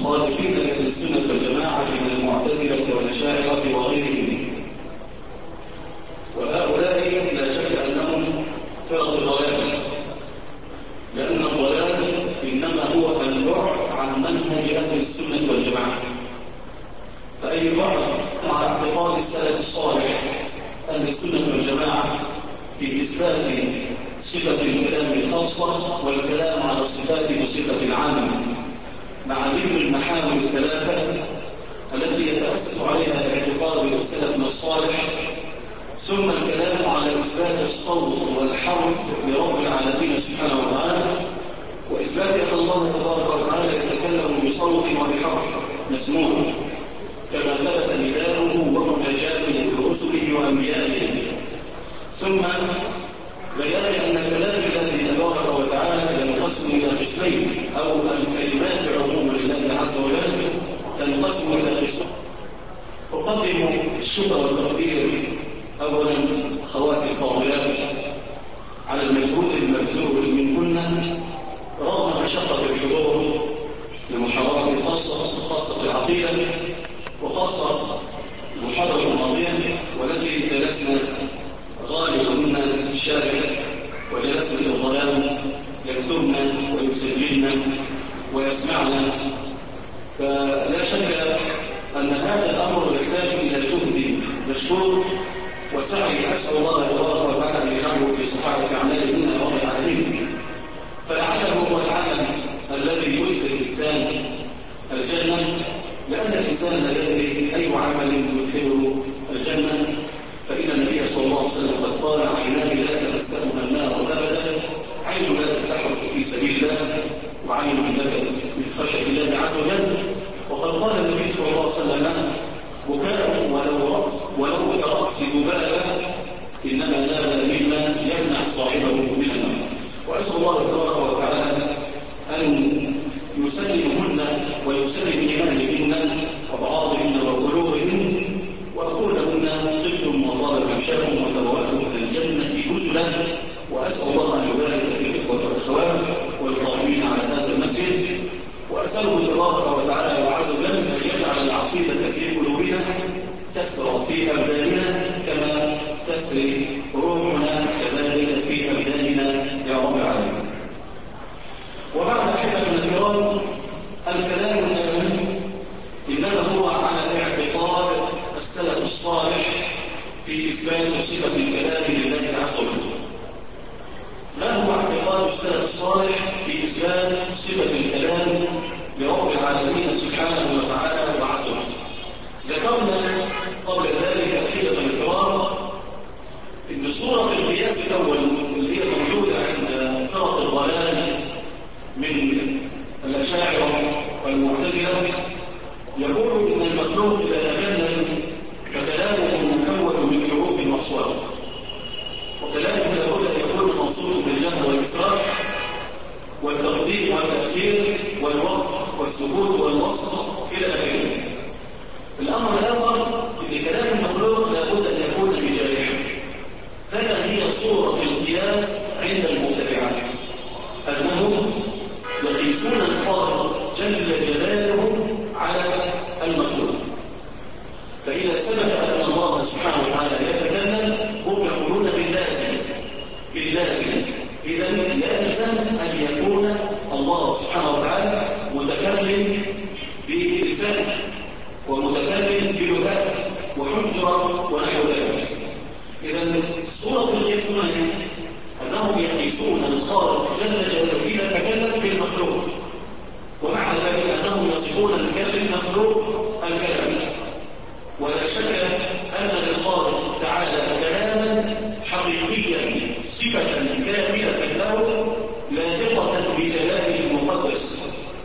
مخالفين لأهل السنة والجماعة من المعتزلة والأشاعرة وغيرهم، وهؤلاء لا شك أنهم فرق ضلال، لأن الضلال إنما هو البعد عن منهج أهل السنة والجماعة. فأي بعد مع اعتقاد السلف الصالح أهل السنة والجماعة في إثبات صفة الكلام الخاصة والكلام على الصفات بصفة عامة، مع ذكر المحاور الثلاثة التي يتأسس عليها اعتقاد السلف الصالح، ثم الكلام على إثبات الصوت والحرف لرب العالمين سبحانه وتعالى، وإثبات أن الله تبارك وتعالى يتكلم بصوت وبحرف مسموع كما ثبت نداؤه ومناجاته برسله وأنبيائه، ثم بيان أن كلام الله تبارك وتعالى ينقسم إلى قسمين، أو الكلمات عموما لله عز وجل تنقسم إلى قسمين. أقدم الشكر والتقدير أولا أخواتي الفاضلات على المجهود المبذول منكن رغم مشقة الحضور لمحاضرات خاصة في العقيدة وخاصة المحاضرة الماضية، والتي جلسنا غالبهن في الشارع وجلسنا في الظلام يكتبن ويسجلن ويسمعن، فلا شك أن هذا الأمر يحتاج إلى جهد مشكور وسعي. أسأل الله تبارك وتعالى أن يجعله في صحائف أعمالهن يا رب العالمين، فلعله هو العمل الذي يدخل الإنسان الجنة، لأن الإنسان لا يدري أي عمل يدخله الجنة، فإن النبي صلى الله عليه وسلم قد قال: عينان لا تمسهما النار أبدا، عين لا تحرك في سبيل الله، وعين لك من خشية الله عز وجل. وقد قال النبي صلى الله عليه وسلم: بكاء ولو كرأس ذبابة إنما هذا مما يمنع صاحبه من النار. وأسأل الله تبارك وتعالى أن يسلمهن ويسلم إيمانهن وبعاضهن وقلوبهن، وأقول لهن: طبتم وطاب ممشاكم وتبوأتم من الجنة نزلا. وأسأل الله أن يبارك في الإخوة والأخوات والقائمين على هذا المسجد، وأسأله تبارك وتعالى وعز وجل أن يجعل العقيدة في قلوبنا تسرى في أبداننا كما تسري روحنا كذلك في أبداننا يا رب العالمين. وبعد أحبتنا الكرام، الكلام الآن إنما هو على اعتقاد السلف الصالح في إثبات صفة الكلام لله عز وجل. ما هو اعتقاد السلف الصالح في إثبات صفة الكلام لرب العالمين سبحانه وتعالى وعز وجل؟ ذكرنا قبل ذلك أحبتنا الكرام إن صورة القياس الأول اللي هي موجودة عند فرق الضلال من الأشاعرة والمعتزلة يقول إن المخلوق إذا تكلم فكلامه مكون من حروف وأصوات، وكلامه لابد أن يكون موصوف بالجهر والإسراء والتقديم والتأخير والوقف والسكوت والوصف إلى آخره. الأمر الآخر إن كلام المخلوق لابد أن يكون بجارحه. فما هي صورة القياس عند المبتدعة؟ أنهم يقيسون الخالق جل جلاله على المخلوق، فإذا ثبت أن الله سبحانه وتعالى يتكلم هم يقولون باللازم، إذا يلزم أن يكون الله سبحانه وتعالى متكلم بلسانه ومتكلم بلغات وحجرة ونحو ذلك. إذا صورة القياس أنهم يقيسون الخالق جل جلاله إذا تكلم بالمخلوق، ومع ذلك أنهم يصفون المخلوق الكلام. ولا شك أن للخالق تعالى كلاما حقيقيا صفة كاملة له لائقة بجلاله المقدس،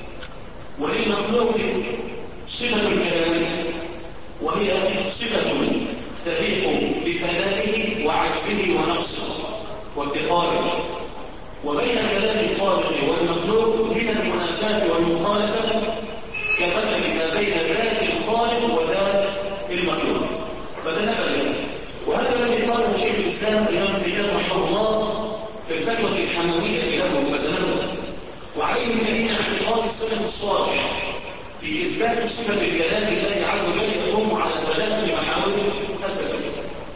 وللمخلوق صفة الكلام وهي صفة تليق بفنائه وعجزه ونقصه وافتقاره. وبين كلام الخالق والمخلوق من المنافاة والمخالفة كمثل ما بين ذات الخالق وذات المخلوق، فتنافى. وهذا الذي قاله شيخ الإسلام الإمام تيمية رحمه الله في الفتوى الحموية له فتنافى، وعليه جميع اعتقاد السلف الصالح في إثبات صفة الكلام لله عز وجل يقوم على 3 محاور أساسية.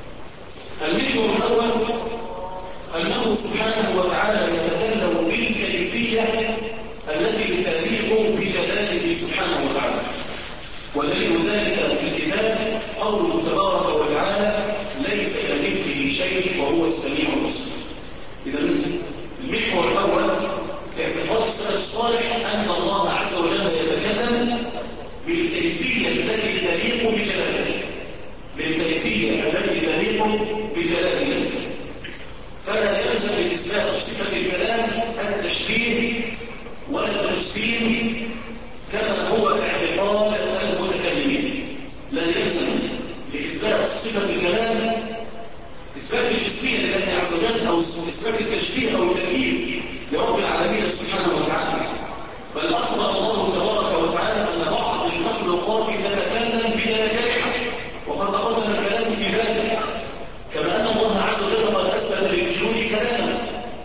المحور الأول أنه سبحانه وتعالى يتكلم بالكيفية التي تليق بجلاله سبحانه وتعالى، ودليل ذلك في الكتاب قوله تبارك وتعالى ليس كمثله شيء وهو السميع البصير. إذا المحور الأول اعتقاد السلف الصالح أن الله عز وجل يتكلم بالكيفية التي تليق بجلاله، بالكيفية التي تليق بجلاله، فلا يلزم من إثبات صفة الكلام التشبيه ولا التجسيم كما هو اعتقاد المتكلمين. لا يلزم لإثبات صفة الكلام إثبات الجسمية لله عز وجل أو إثبات التشبيه أو التكييف لرب العالمين سبحانه وتعالى، بل أخبر الله تبارك وتعالى أن بعض المخلوقات تتكلم بلا جريحة، وقد تقدم الكلام في ذلك، كما أن الله عز وجل قد أثبت للجنود كلاما،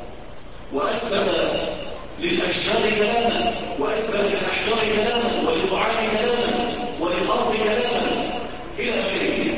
وأثبت للأشجار كلاما، وأثبت للأحجار كلاما، وللطعام كلاما، وللأرض كلاما إلى آخره.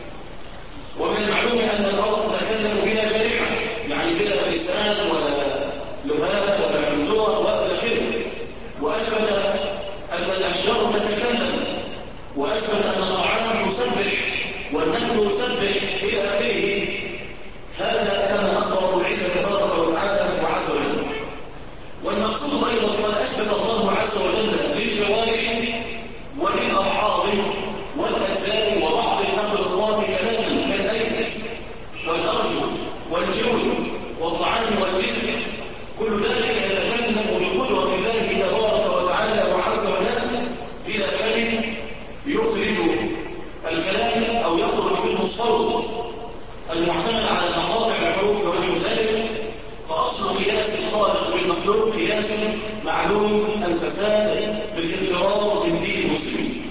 ومن المعلوم أن الأرض تتكلم بلا جريحة، يعني بلا لسان ولا لهاب ولا حنجرة ولا آخره، وأثبت أن الأشجار تتكلم، وأثبت أن الطعام يسبح والنمل يسبح إلى آخره. هذا كما أخبر العزة تبارك وتعالى وعز وجل. والمقصود أيضا قد أثبت الله عز وجل للجوارح وللأرحاض والأجزاء وبعض المخلوقات كلام كالأيدي والأرجل والجلود والطعام والجسم، كل ذلك يتكلم بقدرة الله تبارك وتعالى وعز وجل إلى كلمة يخرج الكلام أو يخرج منه الصوت المعتمد على مقاطع الحروف ونحو ذلك. فأصل قياس الخالق بالمخلوق قياس معلوم الفساد بالاضطرار من دين المسلمين.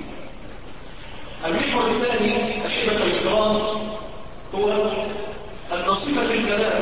المحور الثاني أحبة الكرام هو أن صفة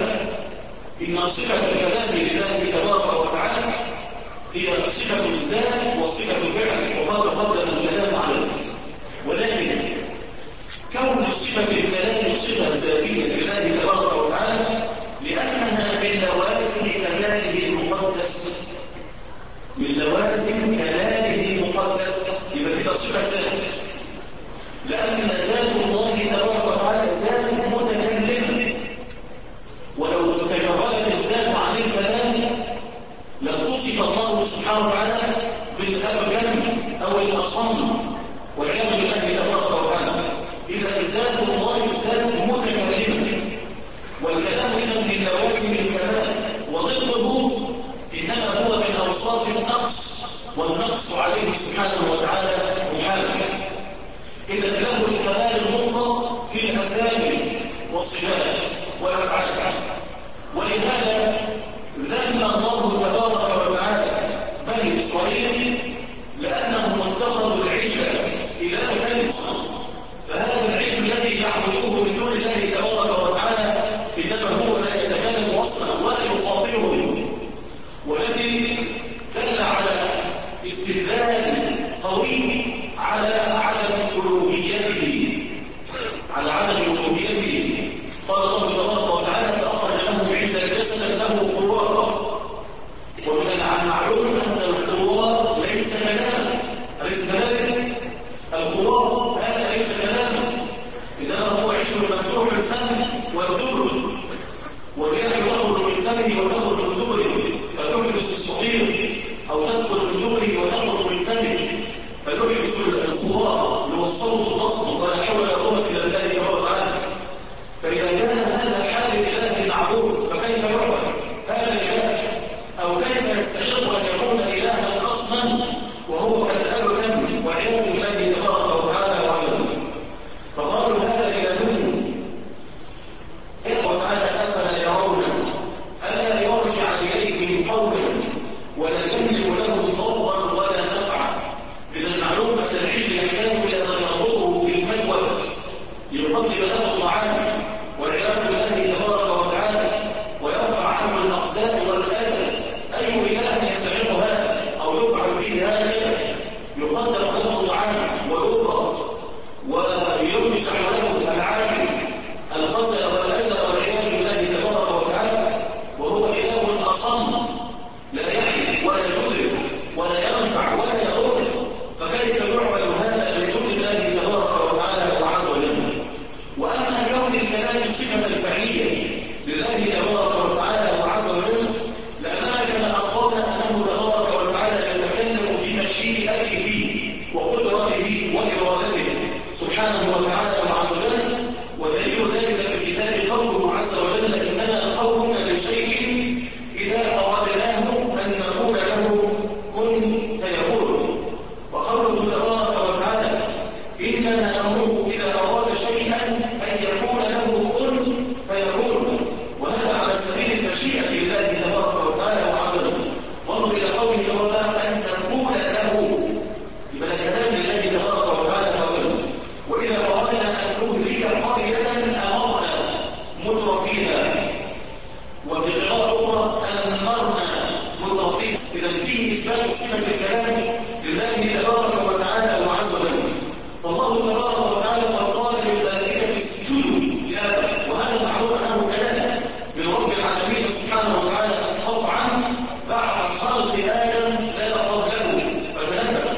الكلام لله تبارك وتعالى هي صفة الذات وصفة الفعل، وقد تقدم الكلام عليه. ولكن كون صفة الكلام صفة ذاتية لله تبارك وتعالى لأنها من لوازم كلامه المقدس، من لوازم كلامه المقدس، يبقى كده صفة ذات، لأن ذات الله تبارك وتعالى ذات متكلمة، ولو تجردت الذات عن الكلام لم تصف الله سبحانه وتعالى بالأبكم أو الأصم والعياذ بالله تبارك وتعالى. إذا ذات الله ذات متكلمة، والكلام إذا من لوازم الكلام، وضده إنما هو من أوصاف النقص، والنقص عليه سبحانه وتعالى محال. إذا له الكمال المطلق في الأسامي والصفات والأفعال. ولهذا ذم الله تبارك وتعالى بني إسرائيل لأنهم اتخذوا العجل إلها آخر، فهذا العجل الذي يعبدوه من دون الله تبارك وتعالى إنما هو لا يتكلم أصلا ولا يخاطبهم، والذي دل على استدلال قوي على عدم ألوهيته، قال الله تبارك وتعالى فأخرج لهم عجلا جسدا له خوار. ومن المعلوم أن الخوار وإرادته سبحانه وتعالى وعز وجل. ودليل ذلك في الكتاب قوله عز وجل: إنما قولنا لشيء إذا أردناه أن نقول له كن فيكون. وقوله تبارك وتعالى: إنما أمره إذا أراد شيئا أن يقول له كن فيكون. وهذا على سبيل المشيئة لله تبارك وتعالى وعز وجل. وانظر إلى قوله تبارك: أن نقول له، يبقى كلام لله تبارك وتعالى وعز وجل. وإذا أردنا أن نهلك قرية أمرنا متر فيها، وفي قراءة أخرى أمرنا متر فيها. إذا فيه إثبات صفة الكلام لله تبارك وتعالى وعز وجل. فالله تبارك وتعالى قد قال للملائكة اسجدوا لآدم، وهذا معلوم أنه كلام من رب العالمين سبحانه وتعالى قطعا بعد خلق آدم لا قبله فتنبه.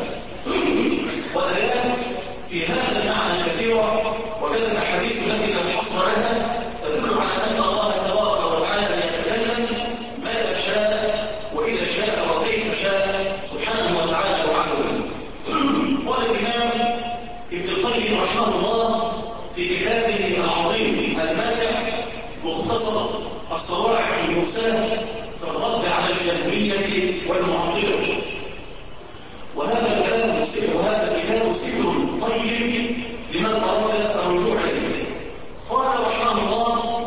وآيات في هذا المعنى كثيرة، وكذا الأحاديث التي لا حصر لها تدل على أن الله تبارك وتعالى يتكلم ما شاء وإذا شاء وكيف شاء سبحانه وتعالى وعز وجل. قال الإمام ابن القيم رحمه الله في كتابه العظيم الماتع مختصر الصواعق المرسلة في الرد على الجهمية والمعطلة. وهذا الكتاب سفر طيب لمن أراد الرجوع إليه. قال رحمه الله: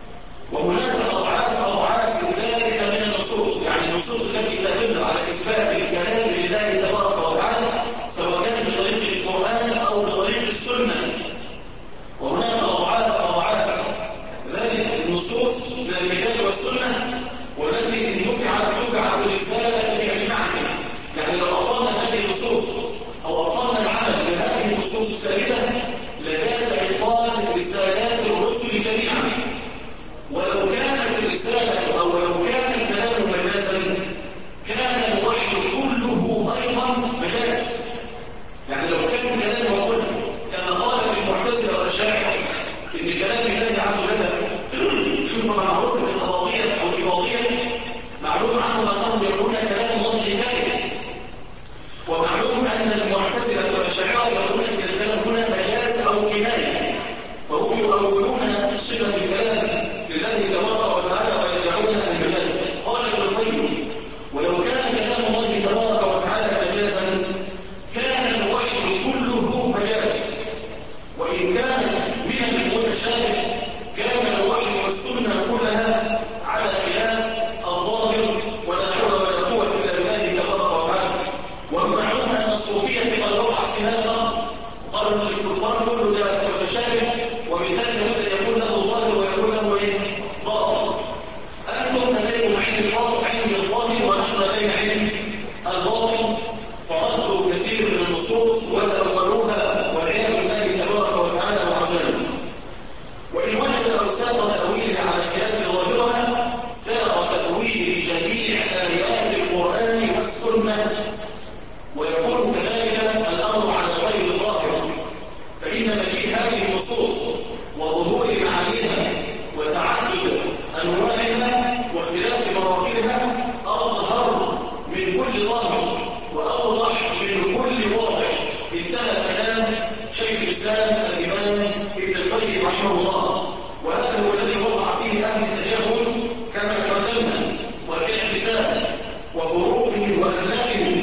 وهناك أضعاف ذلك من النصوص، يعني النصوص التي تدل على إثبات الكلام لله تبارك وتعالى سواء كان بطريق القرآن أو بطريق السنة. وهناك أضعاف ذلك النصوص من الكتاب والسنة، والتي إن دفعت الرسالة بأجمعها. يعني لو أطلنا هذه النصوص أو أطلنا العمل بهذه النصوص الثابتة لجاز إبطال رسالات الرسل جميعا. ولو كانت الرسالة أو لو كان الكلام مجازا كان الوحي كله أيضا مجاز. يعني لو كان الكلام وقلنا كما قال في المعتزلة والأشاعرة إن كلام الله عز وجل معروف بالإضافية أو الإضافية، معلوم عنه أنهم يقولون كلام الله حكاية. ومعلوم أن المعتزلة والأشاعرة يقولون إن الكلام هنا مجاز أو كناية، فهم يؤولون صفة الكلام لله تبارك وتعالى ويدعونها المجاز. قال ابن القيم: ولو كان كلام الله تبارك وتعالى مجازا كان الوحي كله مجاز، وإن كان من المتشابه كان الوحي والسنة كلها على خلاف الظاهر، ولا حول ولا قوة إلا بالله تبارك وتعالى. ومعلوم أن الصوفية قد وقعت في هذا الأمر، قالوا أن القرآن كله ده متشابه، وبالتالي هذا يكون له ظاهر ويكون له باطن. أنتم لديكم علم الظاهر ونحن لدينا علم الباطن، فردوا كثير من النصوص وتأولوها والعياذ بالله تبارك وتعالى وعز وجل. وإن وجد أوساط تأويل على خلاف ظاهرها سار تأويل جميع آيات القرآن والسنة، ويكون كذلك الأمر على غير الظاهر. فإن مجيء هذه النصوص وظهور معانيها وتعدد أنواعها واختلاف مراحلها أظهر من كل ظاهر وأوضح من كل واضح. انتهى كلام شيخ الإسلام الإمام ابن القيم رحمه الله. وهذا هو الذي وقع فيه أهل التجاهل كما قدمنا، والاعتزال وفروقه وأخلاقه.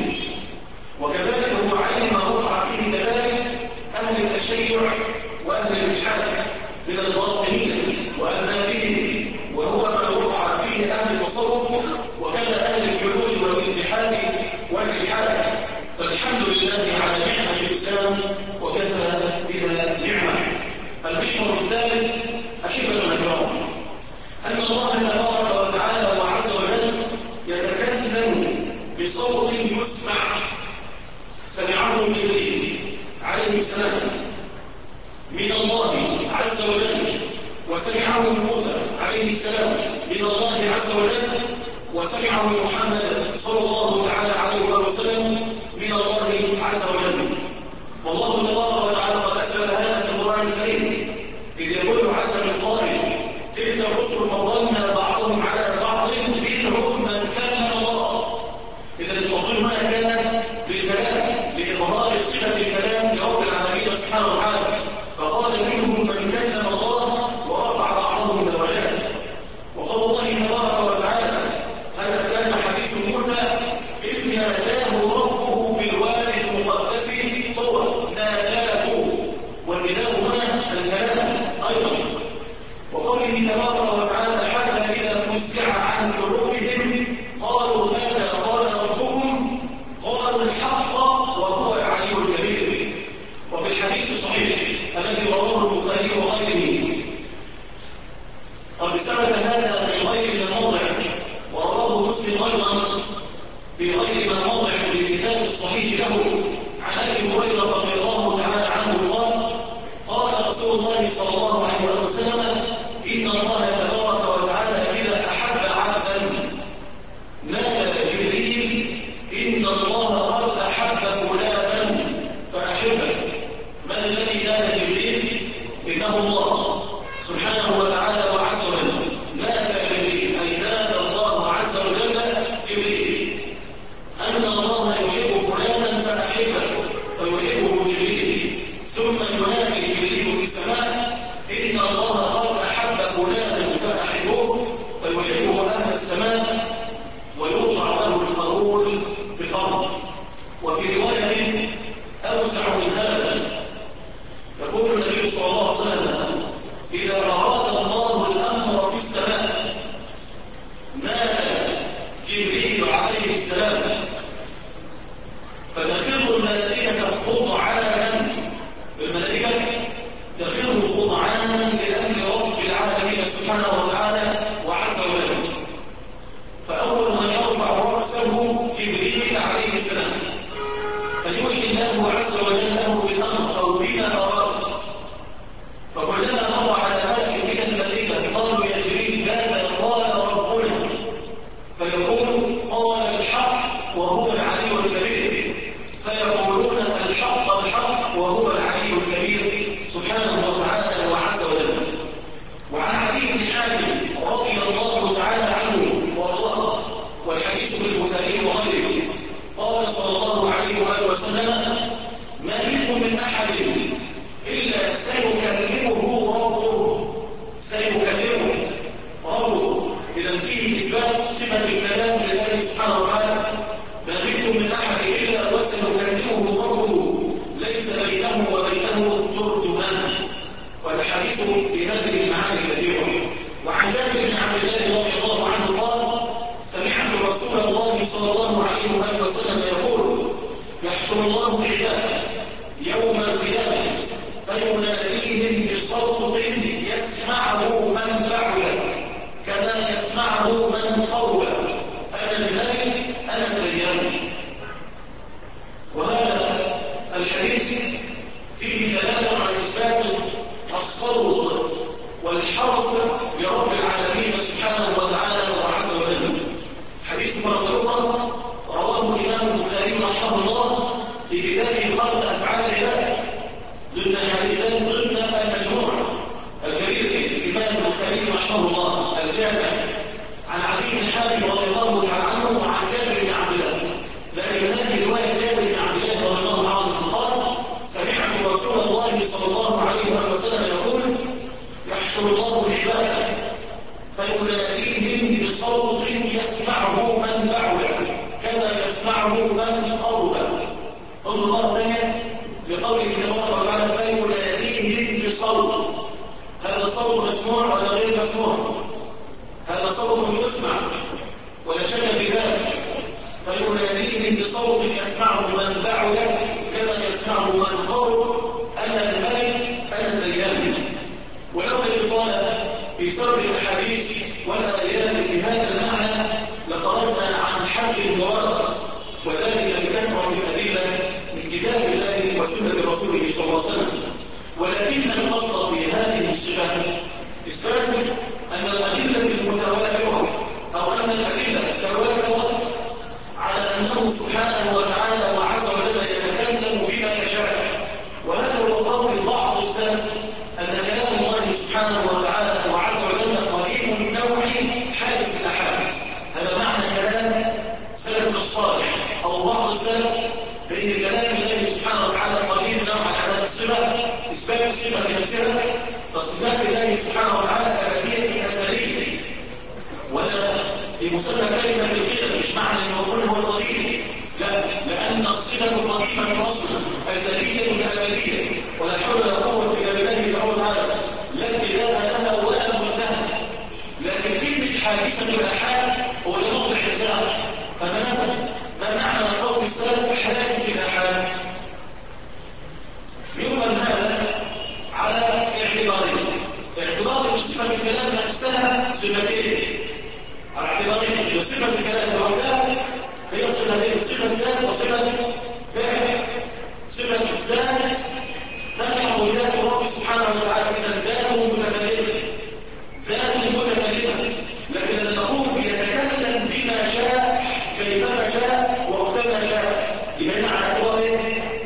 وكذلك هو عين ما وقع فيه كذلك أهل التشيع وأهل الإلحاد من الباطنية وأبنائهم، وهو ما وقع فيه أهل التصوف وكذا أهل الحلول والاتحاد والإلحاد. فالحمد لله على نعمة الإسلام وكفى بها نعمة. المحور الثالث أحبة الكرام أن الله تبارك وتعالى وعز وجل يتكلم بصوت يسمع، سمعه جبريل عليه السلام من الله عز وجل، وسمعه موسى عليه السلام من الله عز وجل، وسمعه محمد صلى الله تعالى عليه وسلم من الله عز وجل. والله تبارك وتعالى قد أسفل هذا في القرآن الكريم إذ يقول عز من قائل: تلك الرسل فضلنا بعضهم على بعض منهم من كلم الله. إذا التفضيل هنا كان بالكلام لإظهار صفة الكلام لرب سبحانه وتعالى، فقال منهم من كلم الله ورفع بعضهم درجات. وقال الله تبارك وتعالى: هل أتاك حديث موسى إذ ناداه ربه بالوادي المقدس طوى. ناداه، والنداء هنا الكلام أيضا. وقوله تبارك وتعالى: حتى إذا فزع عن قلوبهم قالوا ماذا قال ربكم؟ قالوا الحق وهو العلي الكبير. وفي الحديث الصحيح الذي رواه البخاري وغيره قد ثبت هذا في غير موضع، ورواه مسلم ايضا في غير موضع بالكتاب الصحيح له عن ابي هريره رضي الله تعالى عنه قال: قال رسول الله صلى الله عليه وسلم: ان الله تبارك وتعالى اذا احب عبدا نادى جبريل: ان الله قد احب فلانا فاحبه. من الذي نادى جبريل؟ انه الله سبحانه وتعالى وعز وجل. نادى جبريل اي نادى الله عز وجل جبريل ان الله يحب فلانا فاحبه، فيحبه جبريل. ثم ينادي جبريل في السماء: ان الله قد احب فلانا فاحبوه، فيحبه اهل السماء ويوضع له القبول في الارض. وفي روايه اوسع من هذا يقول النبي صلى الله عليه وسلم: إذا أراد الله الأمر في السماء نادى جبريل عليه السلام فتخر الملائكة خضعانا. الملائكة تخر خضعانا لأمر رب العالمين سبحانه وتعالى وعز وجل. فأول من يرفع رأسه جبريل عليه السلام فيوحي الله عز وجل له بالأمر أو بما أراد. فكلما مر على ملك من الملائكة قالوا: يا جبريل ماذا قال ربنا؟ فيقول: قال الحق وهو العلي الكبير. فيقولون: الحق الحق وهو العلي الكبير سبحانه وتعالى وعز وجل. وعن علي بن حاتم رضي الله تعالى عنه وارضاه، والحديث في البخاري وغيره، قال صلى الله عليه وآله وسلم: ما منكم من أحد إلا سيكلمه ربه. سيكلمه ربه، إذا فيه إثبات صفة الكلام لله سبحانه وتعالى. ما منكم من أحد إلا وسيكلمه ربه ليس بينه وبينه ترجمان. والحديث في هذه المعاني كثيرة. وعن جابر بن عبد الله رضي الله عنه قال: سمعت رسول الله صلى الله عليه وآله وسلم يقول: يحشر الله عباده يوم القيامة فيناديهم بصوت يسمعه من بعد كما يسمعه من قرب: أنا الملك أنا الديان. وهذا الحديث فيه دلالة على إثبات الصوت والحرف لرب العالمين سبحانه وتعالى وعز وجل. حديث مرة أخرى رواه الإمام البخاري رحمه الله في كتابه خلق أفعال العباد ضمن الحديثين ضمن المجموع الكبير الإمام البخاري رحمه الله الجامع عن علي بن حاتم رضي الله تعالى عنه وعن جابر بن عبد الله. لكن هذه رواية جابر بن عبد الله رضي الله عنه قال: سمعت رسول الله صلى الله عليه وسلم يقول: يحشر الله العباد فيناديهم بصوت يسمعه من بعد كما يسمعه من قرب. انظر مرة ثانية لقوله تبارك وتعالى: فيناديهم بصوت. هذا الصوت مسموع ولا غير مسموع؟ هذا صوت يسمع ولا شك في ذلك. فيناديهم بصوت يسمعه من بعد كما يسمعه من قرب: أنا الملك أنا الديان. ولو الإطالة في سرد الحديث والآيات في هذا المعنى لخرجنا عن حد المراد، وذلك بكثرة الأدلة من كتاب الله وسنة رسوله صلى الله عليه وسلم. ولكن الأصل في هذه الصفات إثبات أن الأدلة المتواترة أو أن الأدلة تواترت على أنه سبحانه وتعالى وعز وجل يتكلم بما يشاء. وهذا هو قول بعض السلف أن كلام الله سبحانه وتعالى وعز وجل قريب النوع حادث الأحاد. هذا معنى كلام سلف الصالح أو بعض السلف، بأن كلام الله سبحانه وتعالى قريب نوع على الصفة إثبات الصفة في نفسها، فصفات الله سبحانه وتعالى أبدية أزلية، ولا في مسمى كلمة بالقدم، مش معنى أنه يكون هو القديم، لا، لأن الصفة قديمة أصلا أزلية أبدية، ولا حول ولا قوة إلا بالله تعالى، لا ابتداء لها ولا منتهى. لكن كلمة حادثة الآحاد هو لموضع النزاع، فتنبه ما معنى قول السلف حادث الآحاد؟ يفهم هذا على اعتبارين. اعتبار صفة الكلام نفسها صفتين، على اعتبارين. صفة الكلام لوحدها هي صفتين، صفة ذات وصفة فعل. صفة الذات تلحق بذات الله سبحانه وتعالى، إذا ذاته متكلمة، ذات متكلمة، لكن المخلوق يتكلم بما شاء كيفما شاء وقتما شاء. يبقى على اعتبار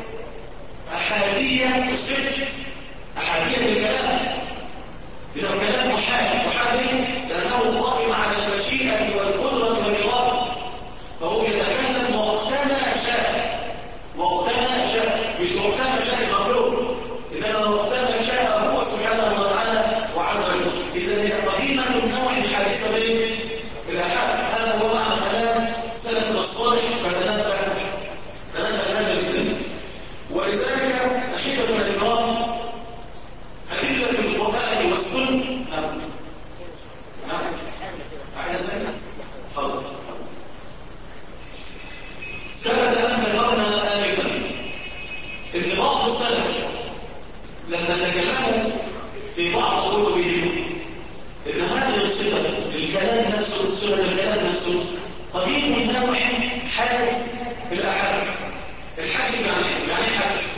أحادية الصفة، أحادية الكلام، لأنه كلام محال لأنه قائم على المشيئة والقدرة والإرادة، فهو يتكلم وقتما شاء، وقتما شاء، مش وقتما شاء المخلوق، إنما وقتما شاء هو سبحانه وتعالى وعز وجل. إذا هي قديمة النوع الحادثة بالآحاد. هذا هو معنى كلام سلف الصالح، فتنبه هذا السن. ولذلك أحبة الإكرام، أدلة القرآن والسنة ثبت أن ذكرنا آنفا إن بعض السلف لما تكلموا في بعض كتبهم إن هذه الصفة الكلام نفسه، صفة الكلام نفسه قديم النوع حادث الآحاد. الحادث يعني حادث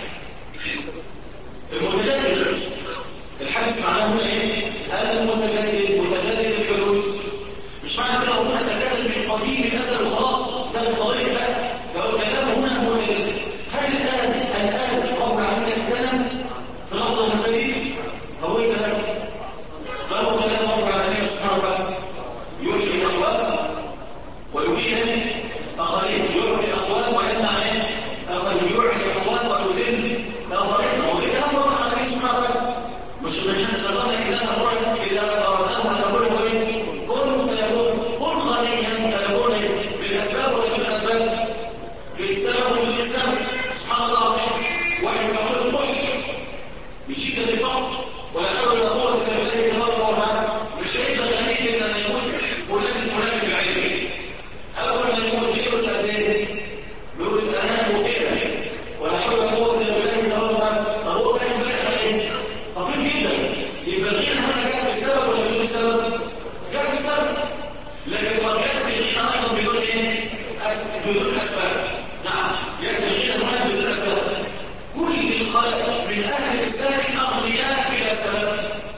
المتجدد. الحادث معناه هنا ايه؟ المتجدد، متجدد الحدوث. مش معنى كده هو تكلم من قديم الازل وخلاص ده القضيه، لا، ده هو كلامه هنا هو متجدد. هل الان رب العالمين يتكلم في لحظه من القديم؟ هو ايه كلامه؟ ما هو كلام رب العالمين سبحانه وتعالى؟ يحيي اقوام ويميت اخرين، يحيي اقوام ويمنع اخرين، يحيي اقوام ويذل اخرين. هو ده كلام رب العالمين سبحانه وتعالى. مش من احنا ذكرنا إذا أردناه أن نقول كن فيكون، كن غنيا فيكون بالأسباب ولا بالأسباب؟ بالسبب ولا بالسبب؟ سبحان الله. واحد يقول الكحل من شدة الفقر ولا حول ولا قوة إلا بالله تبارك وتعالى، مش هيبقى غني إلا أن يكون فلان بالعلم. أول ما يقول بيقول أذان، بيقول أنا مؤمن ولا حول ولا قوة إلا بالله تبارك وتعالى. طب هو كان بقى خطير جدا. يبقى الغنى هنا جاء بالسبب ولا بدون سبب؟ جاء بالسبب. لكن قد يأتي الغنى أيضا بدون إيه؟ بدون أسباب. نعم، يأتي الغنى هنا بدون أسباب. كل الخلق من أهل الإسلام أغنياء بلا سبب،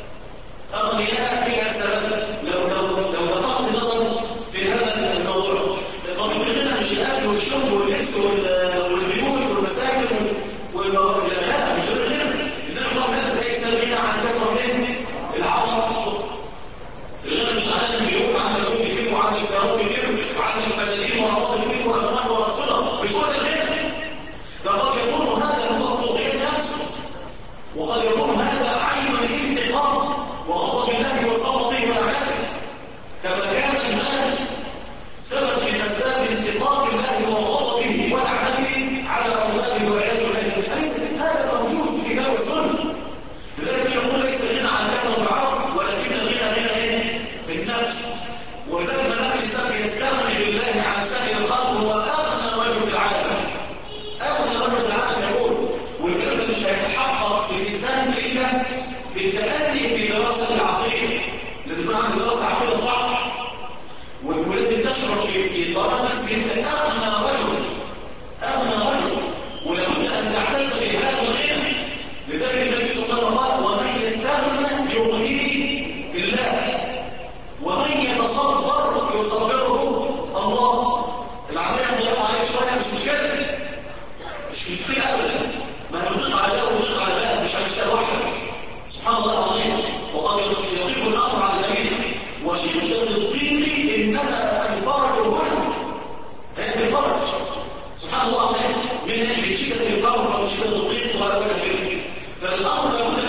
أغنياء بلا سبب. لو دققت النظر في هذا الموضوع، قضية الغنى مش الأكل والشرب واللبس والبيوت والمساكن والأغاني، مش الغنى. إنما الله ليس الغنى عن كثرة من العطاء. الغنى مش عن البيوت، عن البيوت كتير وعن الثروات كتير وعن الفنادين وأراضي كتير وأموال ورسولة، مش هو الغنى. ده قد يكون هذا هو الطغيان نفسه، وقد يكون هذا عين الانتقام وغضب الله وسخطه وعذابه، كما كان المال سبب من اسباب انتقام الله وغضبه ولعنته على اولاده وعياذ بالله. اليس هذا موجود في كتاب السنه؟ لذلك يقول ليس الغنى عن كثره العرب، ولكن الغنى ايه؟ بالنفس. ولذلك ما الانسان يستغني بالله عن سائر الخلق، هو اغنى رجل في العالم، اغنى رجل في العالم يقول. والكلام ده مش هيتحقق في الانسان الا بالتأني في دراسه العقيده. لازم يكون عندك دراسه عقيده صح، ولازم تشرح في برامج انت اغنى رجل، اغنى رجل، ولابد ان تعتز بهذا الغنى. لذلك النبي صلى الله عليه وسلم قال: ومن يستغنى يغنيه بالله، ومن يتصبر يصبره الله. العمليه هتضيق عليك شويه، مش مشكله، مش مشكله ابدا. ما هتضيق على ده وتضيق على ده، مش هتشتغل وحدك. سبحان الله العظيم. وقد يضيق الامر على الجميع. وشده الضيق انما الفرج هنا، هي الفرج. سبحان الله العظيم. من شده الفرج او شده الضيق ولا شيء. فالامر لابد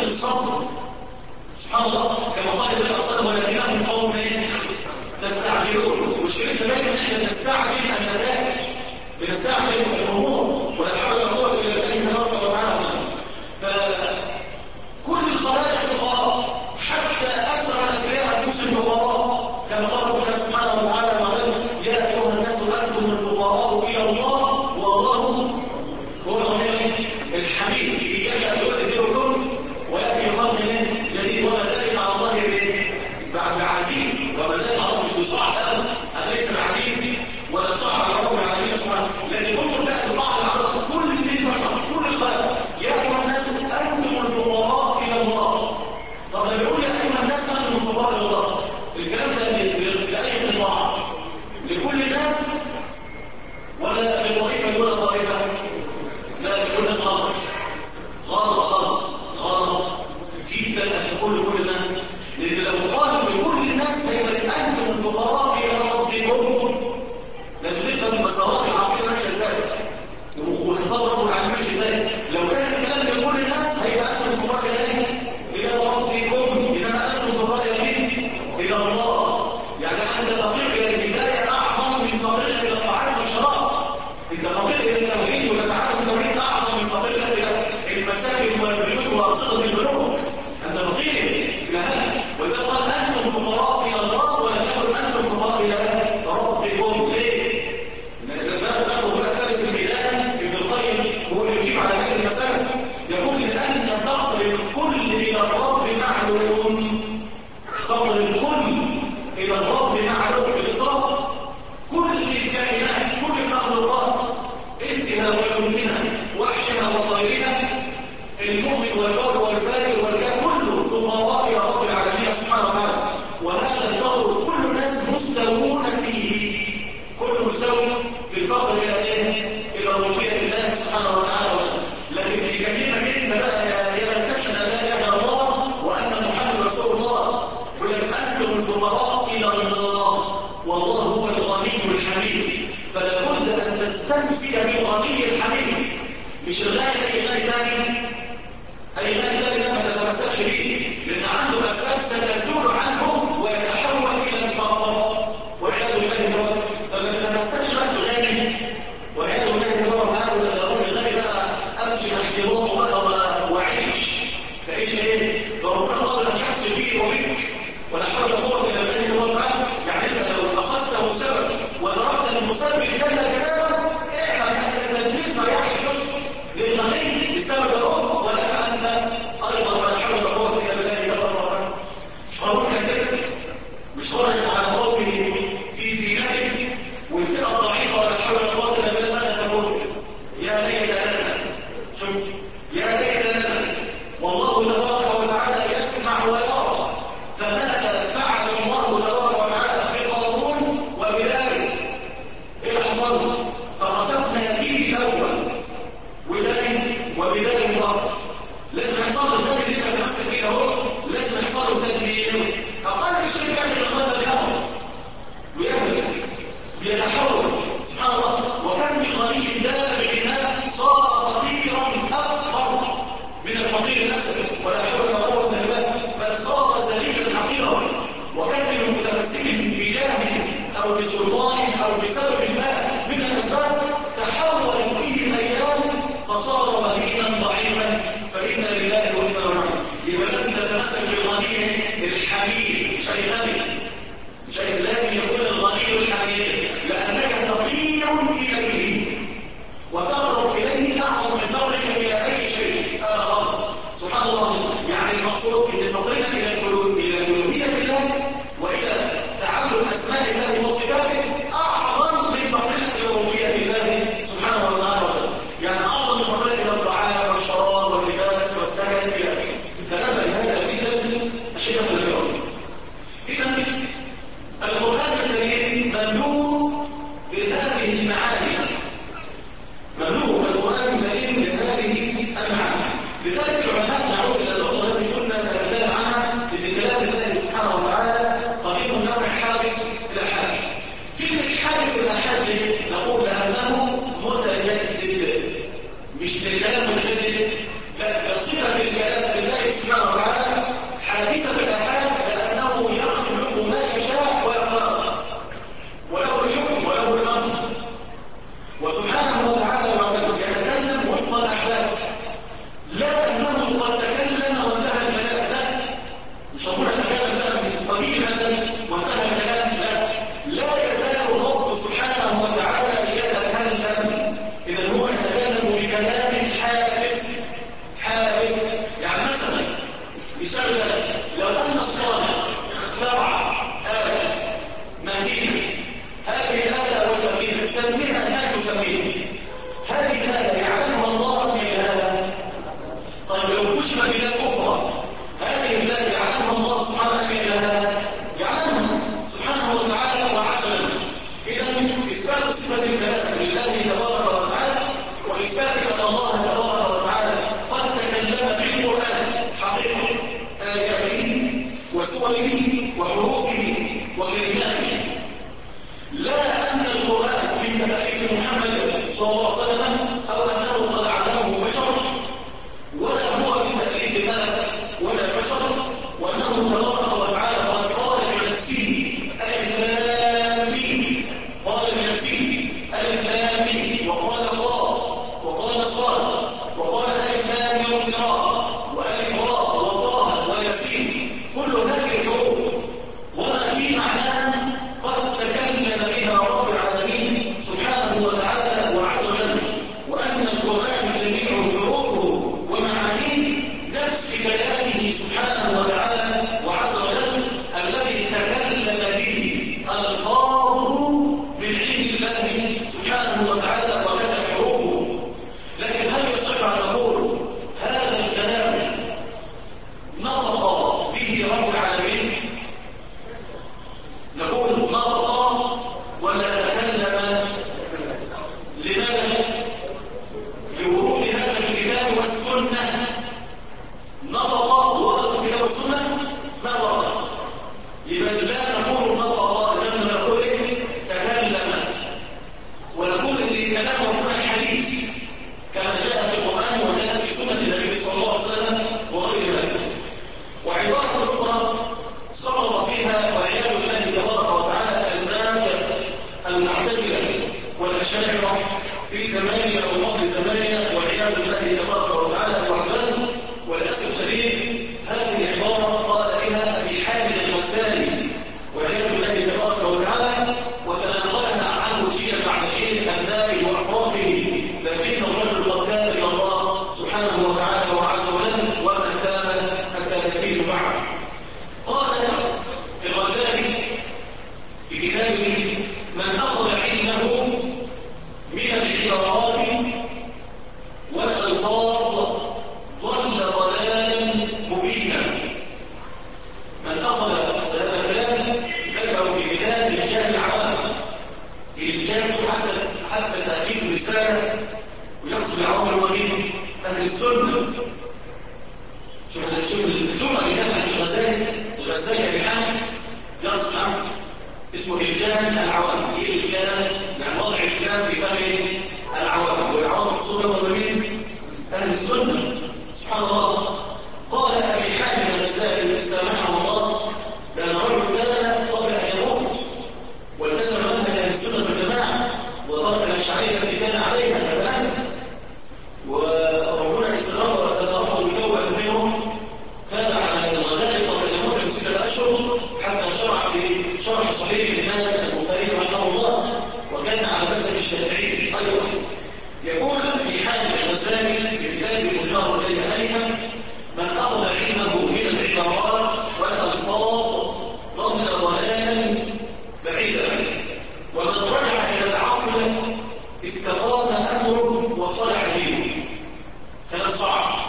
المساكن والبيوت وأرصدة البنوك. أنت فقير إلى هذا، وإذا قال أنتم فقراء إلى الله ولا تقل أنتم فقراء إلى ربكم. ليه؟ نأخذ بقى ثالث الميزان ابن القيم هو اللي يجيب على هذه المسألة، يقول لأن فقر الكل إلى الرب معلوم. فقر الكل إلى الرب معلوم بالإطلاق. كل الكائنات كل المخلوقات إنسها وجنها وحشها وطيرها، المؤمن والبر والفاجر والكافر كله فقراء إلى رب العالمين سبحانه وتعالى. وهذا الفقر كل الناس مستوون فيه، كل مستوى في الفقر إلى إيه؟ إلى ربوبية الله سبحانه وتعالى. لكن يكلمك أنت بقى يا من تشهد أن لا إله إلا الله وأن محمد رسول الله، ولم أنتم الفقراء إلى الله والله هو الغني الحميد. فلا بد أن تستمسك بالغني الحميد، مش الغني أي غني ثاني، أي غني ثاني ما تتمسكش به، لأن عنده أسباب ستزول عنه ويتحول إلى الفقر والعياذ بالله. فما تتمسكش بقى بالغني والعياذ بالله معاه، ولا أقول الغني بقى أمشي احتضانه بقى وأعيش، تعيش إيه؟ فربنا قادر أن يحصل فيه وبيك، ولا حول ولا قوة إلا بالله الله تعالى. يعني أنت لو أخذته سبب وتركت المسبب كلا كلامه، اعلم أن تدليسها يحدث للغني بسبب الرب، ولك أنت أيضا ولا حول ولا قوة إلا بالله الله تعالى. مش قانون كده، مش خارج على قوله في دينته والفئة الضعيفة ولا حول ولا قوة إلا بالله. ماذا تقول؟ يا ليت لنا، شوف، يا ليت لنا والله تبارك وتعالى يسمع ويرى. فماذا فعل الله تبارك وتعالى بقارون وبلال؟ ايه حصل؟ فخسفنا به الاول وبلال الارض. لازم يحصل له الثاني اللي انت بتحسب فيه اهو، لازم يحصل له تدمير. اقل الشيء يعمل الغدا بيهرب ويهلك ويتحول سبحان الله. وكان من غني دابر الماء صار فقيرا افقر من الفقير نفسه، ولا شوف الجمله اللي كانت عند الغزالي أبي حامد يطلع اسمه إلجام العوام. إيه إلجام؟ يعني وضع الكلام في فهم العوام، والعوام مقصوده ومين؟ أهل السنة. سبحان الله. قال أبي حامد الغزالي سامحه الله لأن الرجل كان قبل أن يموت والتزم منهج أهل السنة والجماعة وترك الأشعرية التي كان عليها كذلك، وربنا استغرق وتداركه بتوبة منهم. كان على الغزالي قبل أن يموت ب6 أشهر حتى شرع في شرح صحيح الإمام البخاري رحمه الله، وكان على مذهب الشافعي أيضا. يقول في حال الغزالي في كتابه المشار إليه آنفا: من أخذ علمه من العبارات والألفاظ ضل ضلالا بعيدا، ومن رجع إلى العقل استقام أمره وصلح دينه. كلام صعب،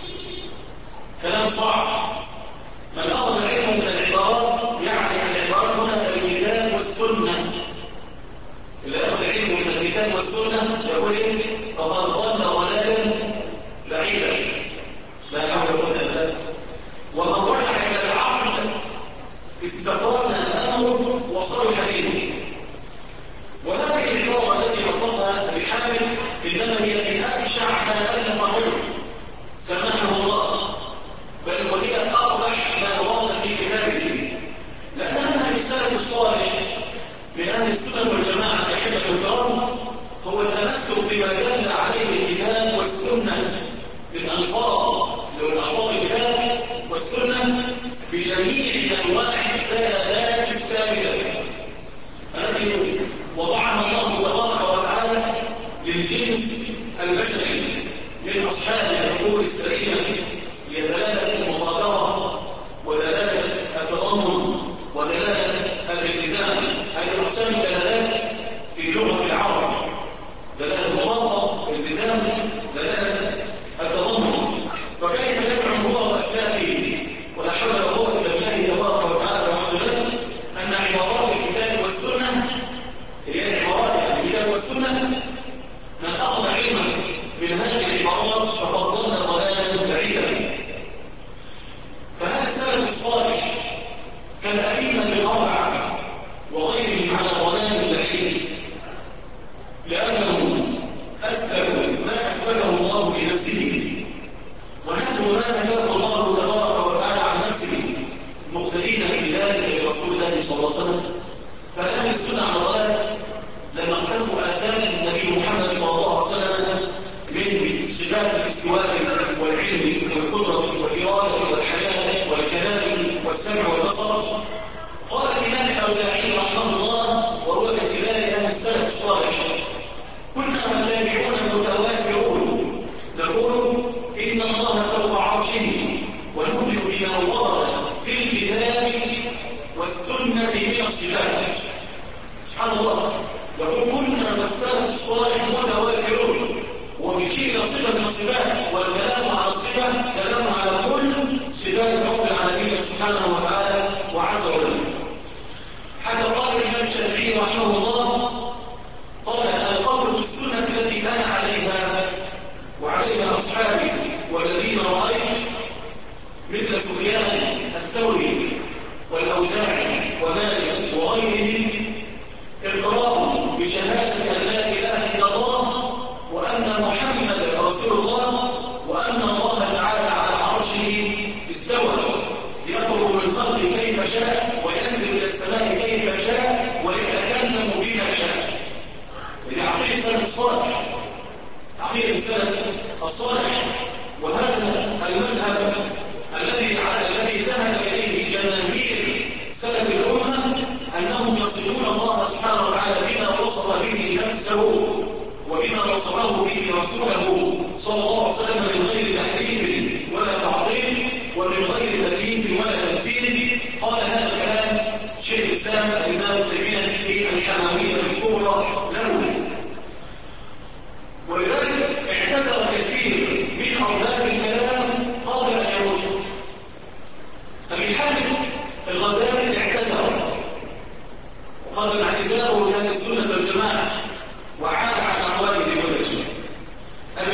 كلام صعب. من أخذ علمه من العبارات، يعني العبارات هنا الكتاب والسنة. اللي أخذ علمه من الكتاب والسنة يقول إيه؟ فقد ضل ضلالا بعيدا. لا حول ولا قوة إلا بالله. ومن رجع إلى العقل استقام أمره وصلح دينه. وهذه العبارة التي لفظها أبي حامد إنما هي من أبشع ما ألف الرجل سمحه الله، بل وهي أقبح ما ورد في كتابه، لأنها من السلف الصالح من أهل السنة والجماعة أحبة الكرام هو التمسك بما دل عليه الكتاب والسنة من ألفاظ الكتاب والسنة بجميع أنواع الدلالات السابقة التي وضعها الله تبارك وتعالى للجنس البشري من أصحاب العقول السليمة، لدلالة المطابقة ودلالة التضمن ودلالة الالتزام. هذه أقسام دلالات في لغة العرب: دلالة المطابقة، الالتزام، دلالة التضمن. فكيف يفهم هو وأسلافه ولا حول ولا قوة إلا بالله تبارك وتعالى وعز وجل أن عبارات الكتاب والسنة هي عبارات الكتاب والسنة من أخذ علما من هذه العبارات فقد ضل ضلالا بعيدا. فهذا السلف الصالح كالأئمة الأربعة وغيرهم على ضلال بعيد، لأنهم أثبتوا ما أثبته الله لنفسه ونحن ما نفاه الله تبارك وتعالى عن نفسه مقتدين بذلك لرسول الله صلى الله عليه وسلم. فأهل السنة على ضلال لما اختلفوا آثار النبي محمد صلى الله عليه وسلم من صفات الاستواء والعلم والقدرة والإرادة والحياة والكلام والسمع والبصر. قال الإمام الأوزاعي رحمه الله وهو من كبار أهل السلف الصالح: كنا متابعون متوافرون نقول إن الله فوق عرشه ونؤمن بما ورد في الكتاب والسنة من الصفات. سبحان الله. يقول كنا والسلف الصالح متوافرون، وبيشير إلى صفة من الصفات، والكلام على الصفة كلام على كل صفات رب العالمين سبحانه وتعالى وعز وجل. حتى قال الإمام الشافعي رحمه الله: قال القول بالسنة التي أنا عليها وعليها أصحابي والذين رأيت مثل سفيان الثوري والأوزاعي ومالك وغيرهم إقرار بشهادة أن لا إله إلا الله وأن محمدا رسول الله وأن الله تعالى على عرشه استوى يخرج من خلقه كيف شاء وينزل إلى السماء كيف شاء ويتكلم بما شاء. هذه عقيدة السلف الصالح، عقيدة السلف الصالح. وهذا المذهب الذي ذهب إليه جماهير سلف الأمة أنهم يصفون الله سبحانه وتعالى بما وصف به نفسه وبما وصفه به رسوله صلى الله عليه وسلم من غير تحريف ولا تعطيل ومن غير تكييف ولا تمثيل. قال هذا الكلام شيخ الإسلام الإمام ابن تيمية في الحموية الكبرى له. ولذلك اعتذر كثير من أرباب الكلام قبل أن يموت. أبي حامد الغزالي اعتذر وقال اعتذاره لأهل السنة والجماعة وعاد عن أقواله كلها. أبي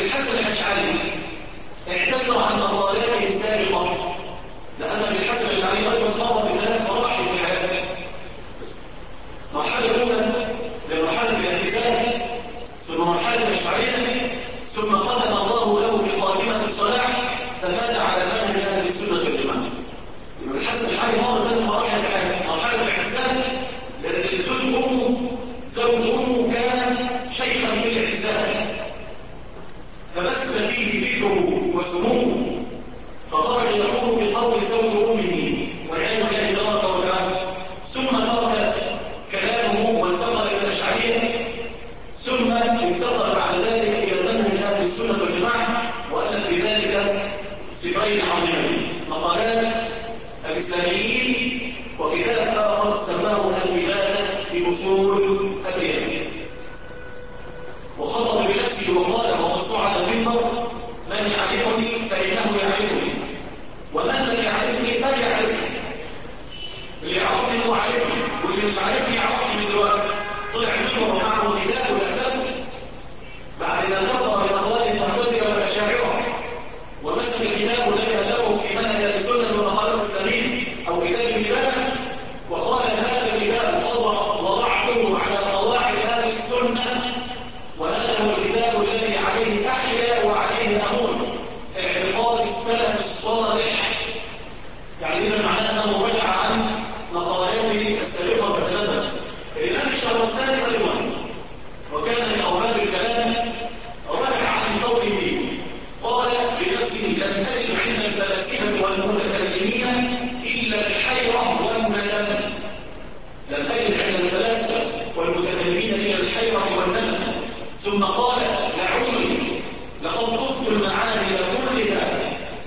يتكلم عن مقالاته السابقة، لأن أبي الحسن الأشعري أيضا مر بثلاث مراحل في حياته. المرحلة الأولى لمرحلة الاعتزال، ثم مرحلة الأشعرية، ثم ختم الله له بخاتمة الصلاح فمات على منهج أهل السنة والجماعة. ابن الحسن الأشعري مر بثلاث مراحل في حياته. مرحلة الاعتزال لأن زوج أمه كان شيخا بالاعتزال، فبث فيه فكره وسموه، فخرج يقول بقول زوج أمه والعياذ بالله تبارك وتعالى، ثم ترك كلامه وانتقل إلى الأشعرية، ثم انتقل بعد ذلك إلى منهج أهل السنة والجماعة، وألف في ذلك سفرين عظيمين: مقالات الإسلاميين، وكتاب آخر سماه الإبانة في أصول الديانة. وخطب بنفسه وقال وقد صعد المنبر: من يعرفني فإنه يعرفني، ومن لم يعرفني فليعرفني. اللي يعرفني هو عارفني، واللي مش عارفني يعرفني من دلوقتي. طلع المنبر ومعه كتاب والأدب بعد ما نظر بأقوال المعتزلة والأشاعرة، ومسك الكتاب الذي أدبه في منهج السنة والمقالات الإسلامية أو كتاب الإبانة، وقال: هذا الكتاب وضعته على قواعد أهل السنة، وهذا هو الكتاب الذي عليه أحيا وعليه أموت، اعتقاد السلف الصالح. يعني إذا معناه أنه رجع عن مقالاته السابقة فتنبه. الإمام الشهرستاني أيضا وكان من أوهام الكلام رجع عن قوله، قال بنفسه: لم أجد عند الفلاسفة والمتكلمين إلا الحيرة والندم. لم أجد عند الفلاسفة والمتكلمين إلا الحيرة والندم. ثم قال: لعمري لقد طفت المعاني كلها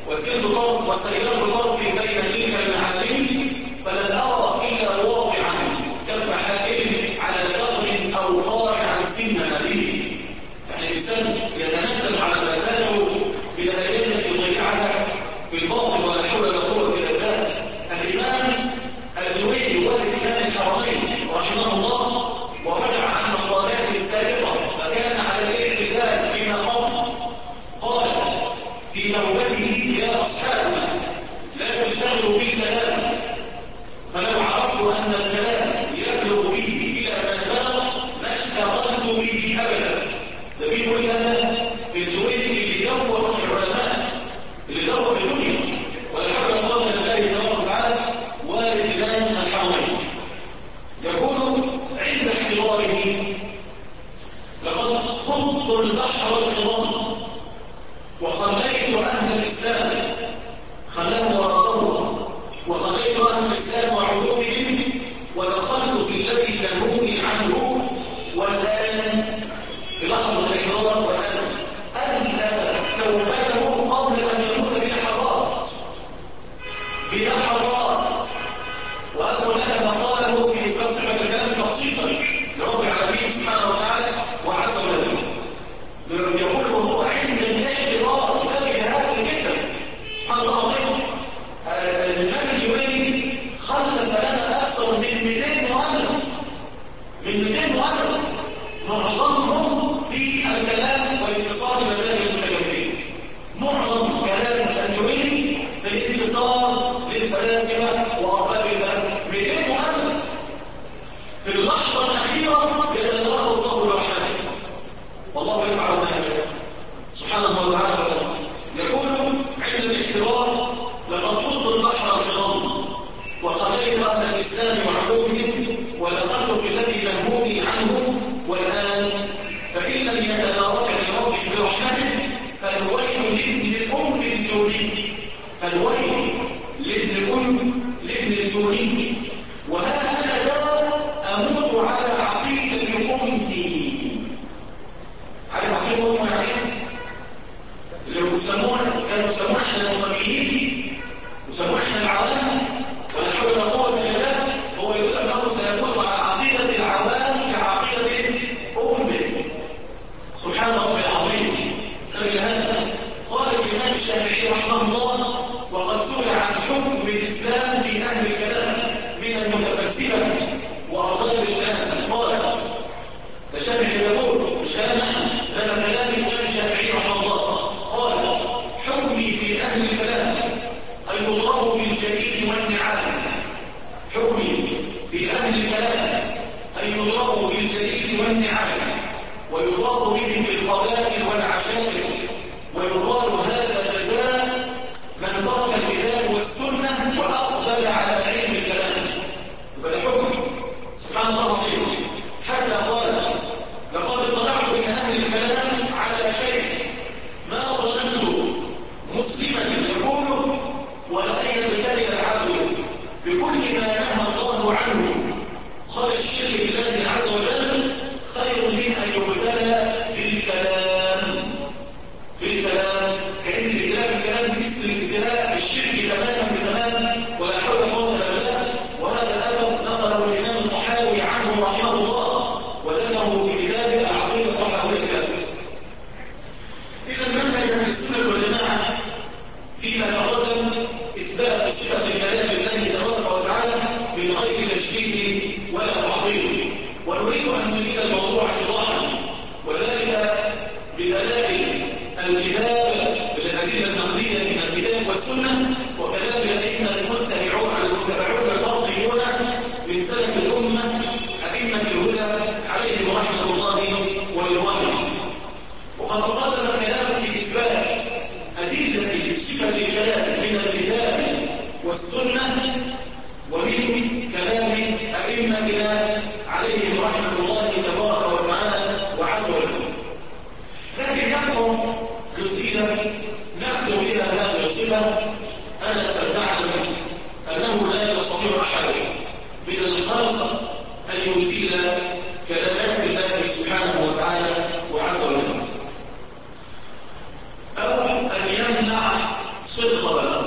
وسيرت الطرف بين تلك المعاني، فلن أرى إلا واضعا كف حائل على ثغر أو قارعا سن نبيه. يعني الإنسان يتنزل على ما زاله بدلائل يضيعها في الباطل، ولا حول ولا قوة إلا بالله. الإمام الجويني والد إمام الحرمين رحمه الله ورجع عن مقالاته السابقة، فكان على الاعتزال بما قال في نوبته: يا أصحابي لا تشتغلوا بالكلام، فلو عرفت أن الكلام يبلغ به إلى ما بلغ ما اشتغلت به أبدا. ده بيقول كلام الجويني اللي يدور في العلماء، اللي يدور في الدنيا، ولا حول ولا قوة إلا بالله تبارك وتعالى، والد إمام الحرمين. يقول عند احتضاره: لقد خضت البحر الخضام، وخليت أهل الإسلام خلاهم وراءهم، وخليت أهل الإسلام وعلومهم، ودخلت في الذي نهوني عنه. والآن في لحظة الإحضار والآن ألف توبته قبل أن يموت بلحظات. وأذكر لك ما قاله في صفحة الكلام تخصيصا لرب العالمين سبحانه وتعالى وعز وجل. يقول وهو عند الاحتضار ينبغي هذا جدا. سبحان الله العظيم. الإمام الجويني خلف لنا أكثر من 200 مؤلف، معظمهم في الكلام والاتصال بمذاهب المتكلمين. معظم كلام الجويني في الاتصال للفلاسفة وأرباب الكلام. 200 مؤلف في اللحظة الأخيرة يتدارك الله الرحمن، والله يفعل ما يشاء سبحانه وتعالى. يقول عند الاحتضار: لقد خضت البحر الخضام، وخليت أهل الإسلام وعلومهم، ودخلت في الذي نهوني عنه. والآن فإن لم يتداركني ربي برحمته فالويل لابن الجوني، فالويل لابن الجوني. وها أنا ذا أموت على عقيدة أمي. على عقيدة أمي يعني اللي كانوا يسمون احنا المطلقين، يسمون احنا العوام، ولا حول ولا قوة إلا بالله. هو يقول أنه سيكون على عقيدة العوام كعقيدة أمه. سبحان الله العظيم. فلهذا قال الإمام الشافعي رحمه الله: وقد سئل عن حكم الإسلام في أهل الكلام من المتفلسفة وأرباب الكلام، قال الشافعي يقول: مش كلام نحن، لما كلام الإمام الشافعي رحمه الله، قال: حكمي في في أهل الكلام أن يضربوا بالجليد والنعال. حكمي في أهل الكلام أن يضربوا بالجليد والنعال ويضاف بهم بالقبائل والعشائر، ويقال هذا جزاء من ترك الكتاب والسنة وأقبل على علم الكلام. وده حكم سبحان الله العظيم. حتى قال لقد اطلعت من أهل الكلام على شيء ما ظننت مسلما يقول ولن يبتلي العبد بكل ما نهى الله عنه خير الشرك بالله عز وجل خير من أن يبتلى بالكلام. كأن الكلام مثل الشرك تماما ولا حول ولا قوة إلا بالله. وهذا الأمر نقله الإمام الطحاوي عنه رحمه الله وذكره في كتابه العقيدة الطحاوية. إذا منهج أهل السنة والجماعة فيما تقدم إثبات صفة الكلام لله تبارك وتعالى من غير تشبيه ولا تعطيل، ونريد أن نزيد الموضوع إيضاحا، وذلك بدلائل الكتاب بالأدلة النقلية من الكتاب والسنة وكلام الأئمة المتبعون المرضيون من سلف الأمة أئمة الهدى عليهم رحمة الله ورضوانه. وقد تقدم الكلام في إثبات أدلة صفة الكلام من الكتاب والسنة ومن كلام أئمتنا عليهم رحمة الله تبارك وتعالى وعز وجل. لكن نحن جزئيا نختم بها هذه الصفة. أنا تعلم أنه لا يستطيع أحد من الخلق أن يزيل كلمات الله سبحانه وتعالى وعز وجل أو أن يمنع صدقها.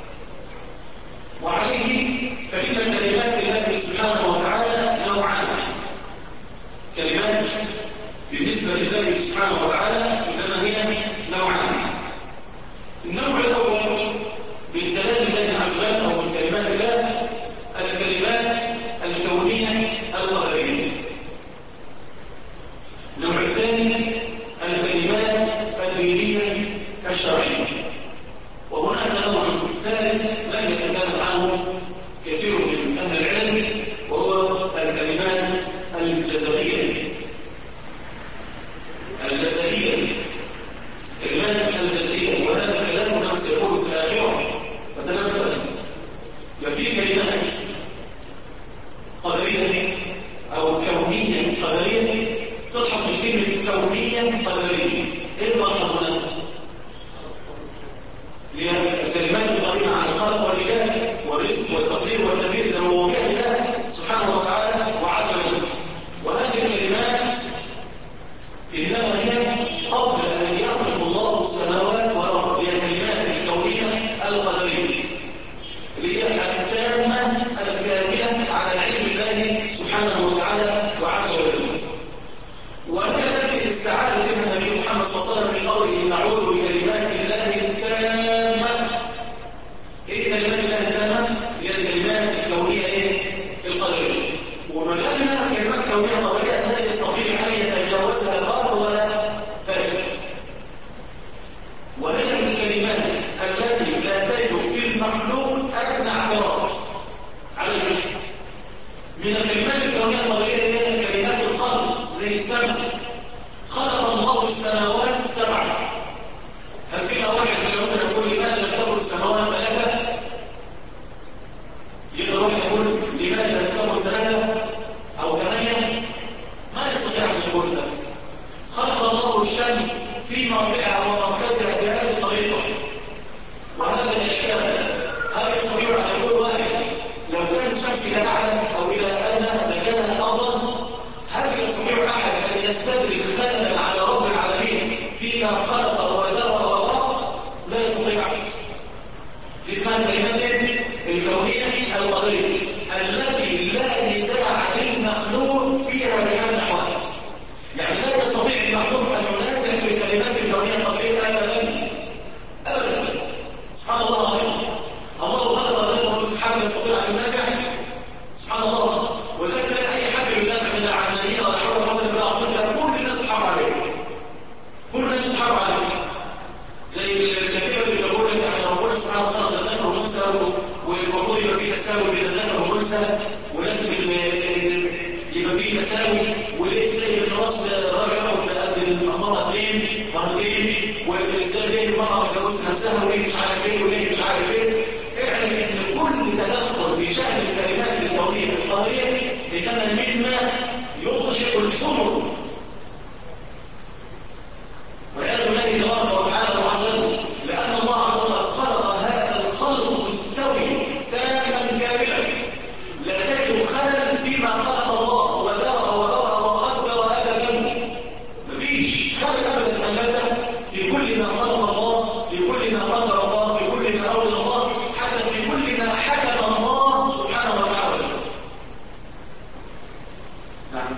وعليه فإن كلمات الله سبحانه وتعالى نوعان. كلمات بالنسبة لله سبحانه وتعالى إنما هي نوعان. النوع الأول من كلام الله عز وجل أو من كلمات الله الكلمات الكونية القدرية. النوع الثاني الكلمات الدينية الشرعية. وهناك نوع ثالث لم يتكلم عنه كثير من أهل العلم وهو الكلمات الجزائية. كلمات الجزائية، وهذا الكلام نفسه سيكون في الآخرة فتنبه. ففي كلمات قدرية أو كونية قدرية تلحظ بكلمة كونية قدرية. إيه المرحب هنا؟ هي الكلمات القريبة عن الخلق والإيجاد والرزق والتقدير والتدبير لربوبية الله سبحانه وتعالى وعز وجل. وهذه الكلمات إنما هي قبل أن يخلق الله السماوات والأرض. هي الكلمات الكونية القدرية اللي هي التامة الكاملة على علم الله سبحانه وتعالى وعز وجل. وهي التي استعاذ بها النبي محمد صلى الله عليه وسلم في قوله نعوذ بكلمات الله التامة. ايه كلمات الله التامة؟ هي الكلمات الكونية القدرية. ومجالنا كلمات كونية قدرية لا يستطيع أن يتجاوزها الأرض ولا فلك. وهي الكلمات التي لا تجد في المخلوق أدنى اعتراض عليها. من الكلمات الكونية القدرية هي كلمات الخلق زي السمع. خلق الله السماوات السبع. هل فينا واحد ممكن يقول لماذا لم تكن السماوات ثلاثة؟ يقدر واحد يقول لماذا لم تكن ثلاثة أو ثمانية؟ ما يستطيع أن يقول ذلك. خلق الله الشمس في موضعها ومركزها بهذه الطريقة وهذا الإشكال. هل يستطيع أن يقول واحد لو كان الشمس إلى أعلى أو إلى أدنى لكان أفضل؟ هل يستطيع أحد أن يستدرك خللا على رب العالمين فيما خلق وذر ووضع؟ لا يستطيع. اسمها الكلمات الكونية القدرية التي لا نزاع للمخلوق فيها بكل الأحوال. يعني لا يستطيع المخلوق أن ينازع في الكلمات الكونية القدرية أبدا. سبحان الله العظيم. الله خلق ذلك سبحانه يستطيع أن ينازع. سبحان الله. وذلك لا أي حد ينازع من العلمانية ولا حول ولا قوة إلا بالله. كل الناس تحرم عليه. كل الناس تحرم عليه. زي الكثير اللي بيقول لك يعني لها وليه مش عارف ايه وليه مش عارف ايه. اعلم ان كل تدخل في شأن الكلمات الكونية القدرية انما مما يضحك الحمر والعياذ بالله تبارك وتعالى وعظمه، لأن الله عز وجل خلق هذا الخلق مستوي تاما كاملا لا تجد خلل فيما خلق الله ودرى وبرى وقدر أبدا. مفيش خلل أبدا أبدا في كل ما خلق الله، في كل ما قدر الله، في كل ما أولى الله، حتى في كل ما حكم الله سبحانه وتعالى. نعم.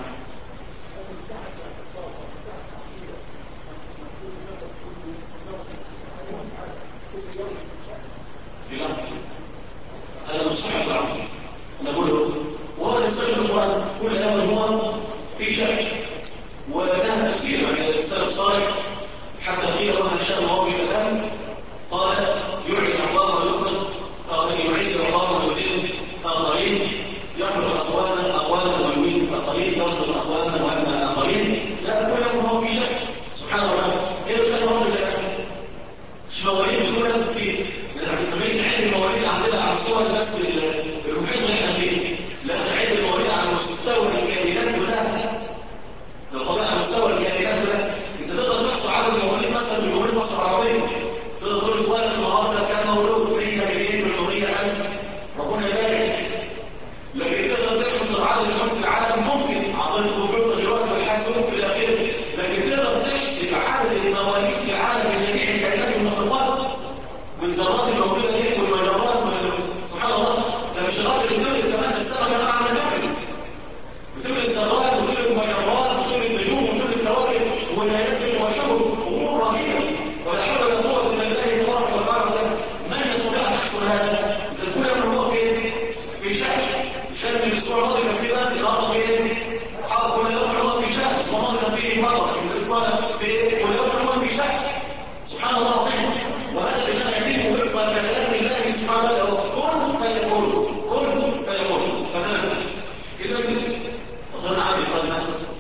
هذا مش صحيح طبعا. انا بقول له وهذا السلف القرآن كل امر هو في شك وله تفسير عن السلف الصالح حتى قيل له هشام وهو الان قال يعلن الله ويخرج اخرين، يعز الله ويذل اخرين، يخرج اقواما ويميت اخرين، يرزق اقواما ويمنع اخرين. لا كل امر هو في شك سبحانه وتعالى. هي مش امر الان مش مواليد بتقول في لما يجي نعد المواليد عندنا على مستوى بس المحيط اللي احنا فيه، لا نعد المواليد على مستوى الكائنات كلها. لو طلع على مستوى الكائنات كلها انت تقدر تحصل عدد المواليد مثلا في جمهوريه مصر العربيه، تقدر تقول اتولد النهارده كان مولود 100,000,000 ربنا يبارك. لكن تقدر تحصل عدد المواليد في العالم ممكن عن طريق الكمبيوتر دلوقتي والحاسوب في الاخير، لكن تقدر تحسب عدد المواليد في العالم من جميع الكائنات والمخلوقات والذرات الموجوده دي والمجرات سبحان الله. ده مش الارض اللي بتولد كمان، ده السماء كمان عماله بتولد ذرات وتولد مجرات وتولد نجوم وتولد كواكب ونيازك وشهب امور رهيبه ولا حول ولا قوه الا بالله تبارك وتعالى. من يستطيع ان يحصل هذا؟ اذا كل امر هو في شك. الشك من الاسبوع الماضي كان في بقى النهارده في ايه؟ كل امر هو في شك. الاسبوع الماضي كان في مره الاسبوع في ايه؟ كل امر هو في شك سبحان الله العظيم. وهذا بما يتم وفق كلام الله سبحانه وتعالى كن فيكون كن فيكون فهذا. اذا اظن عادي قد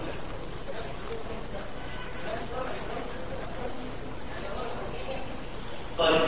طيب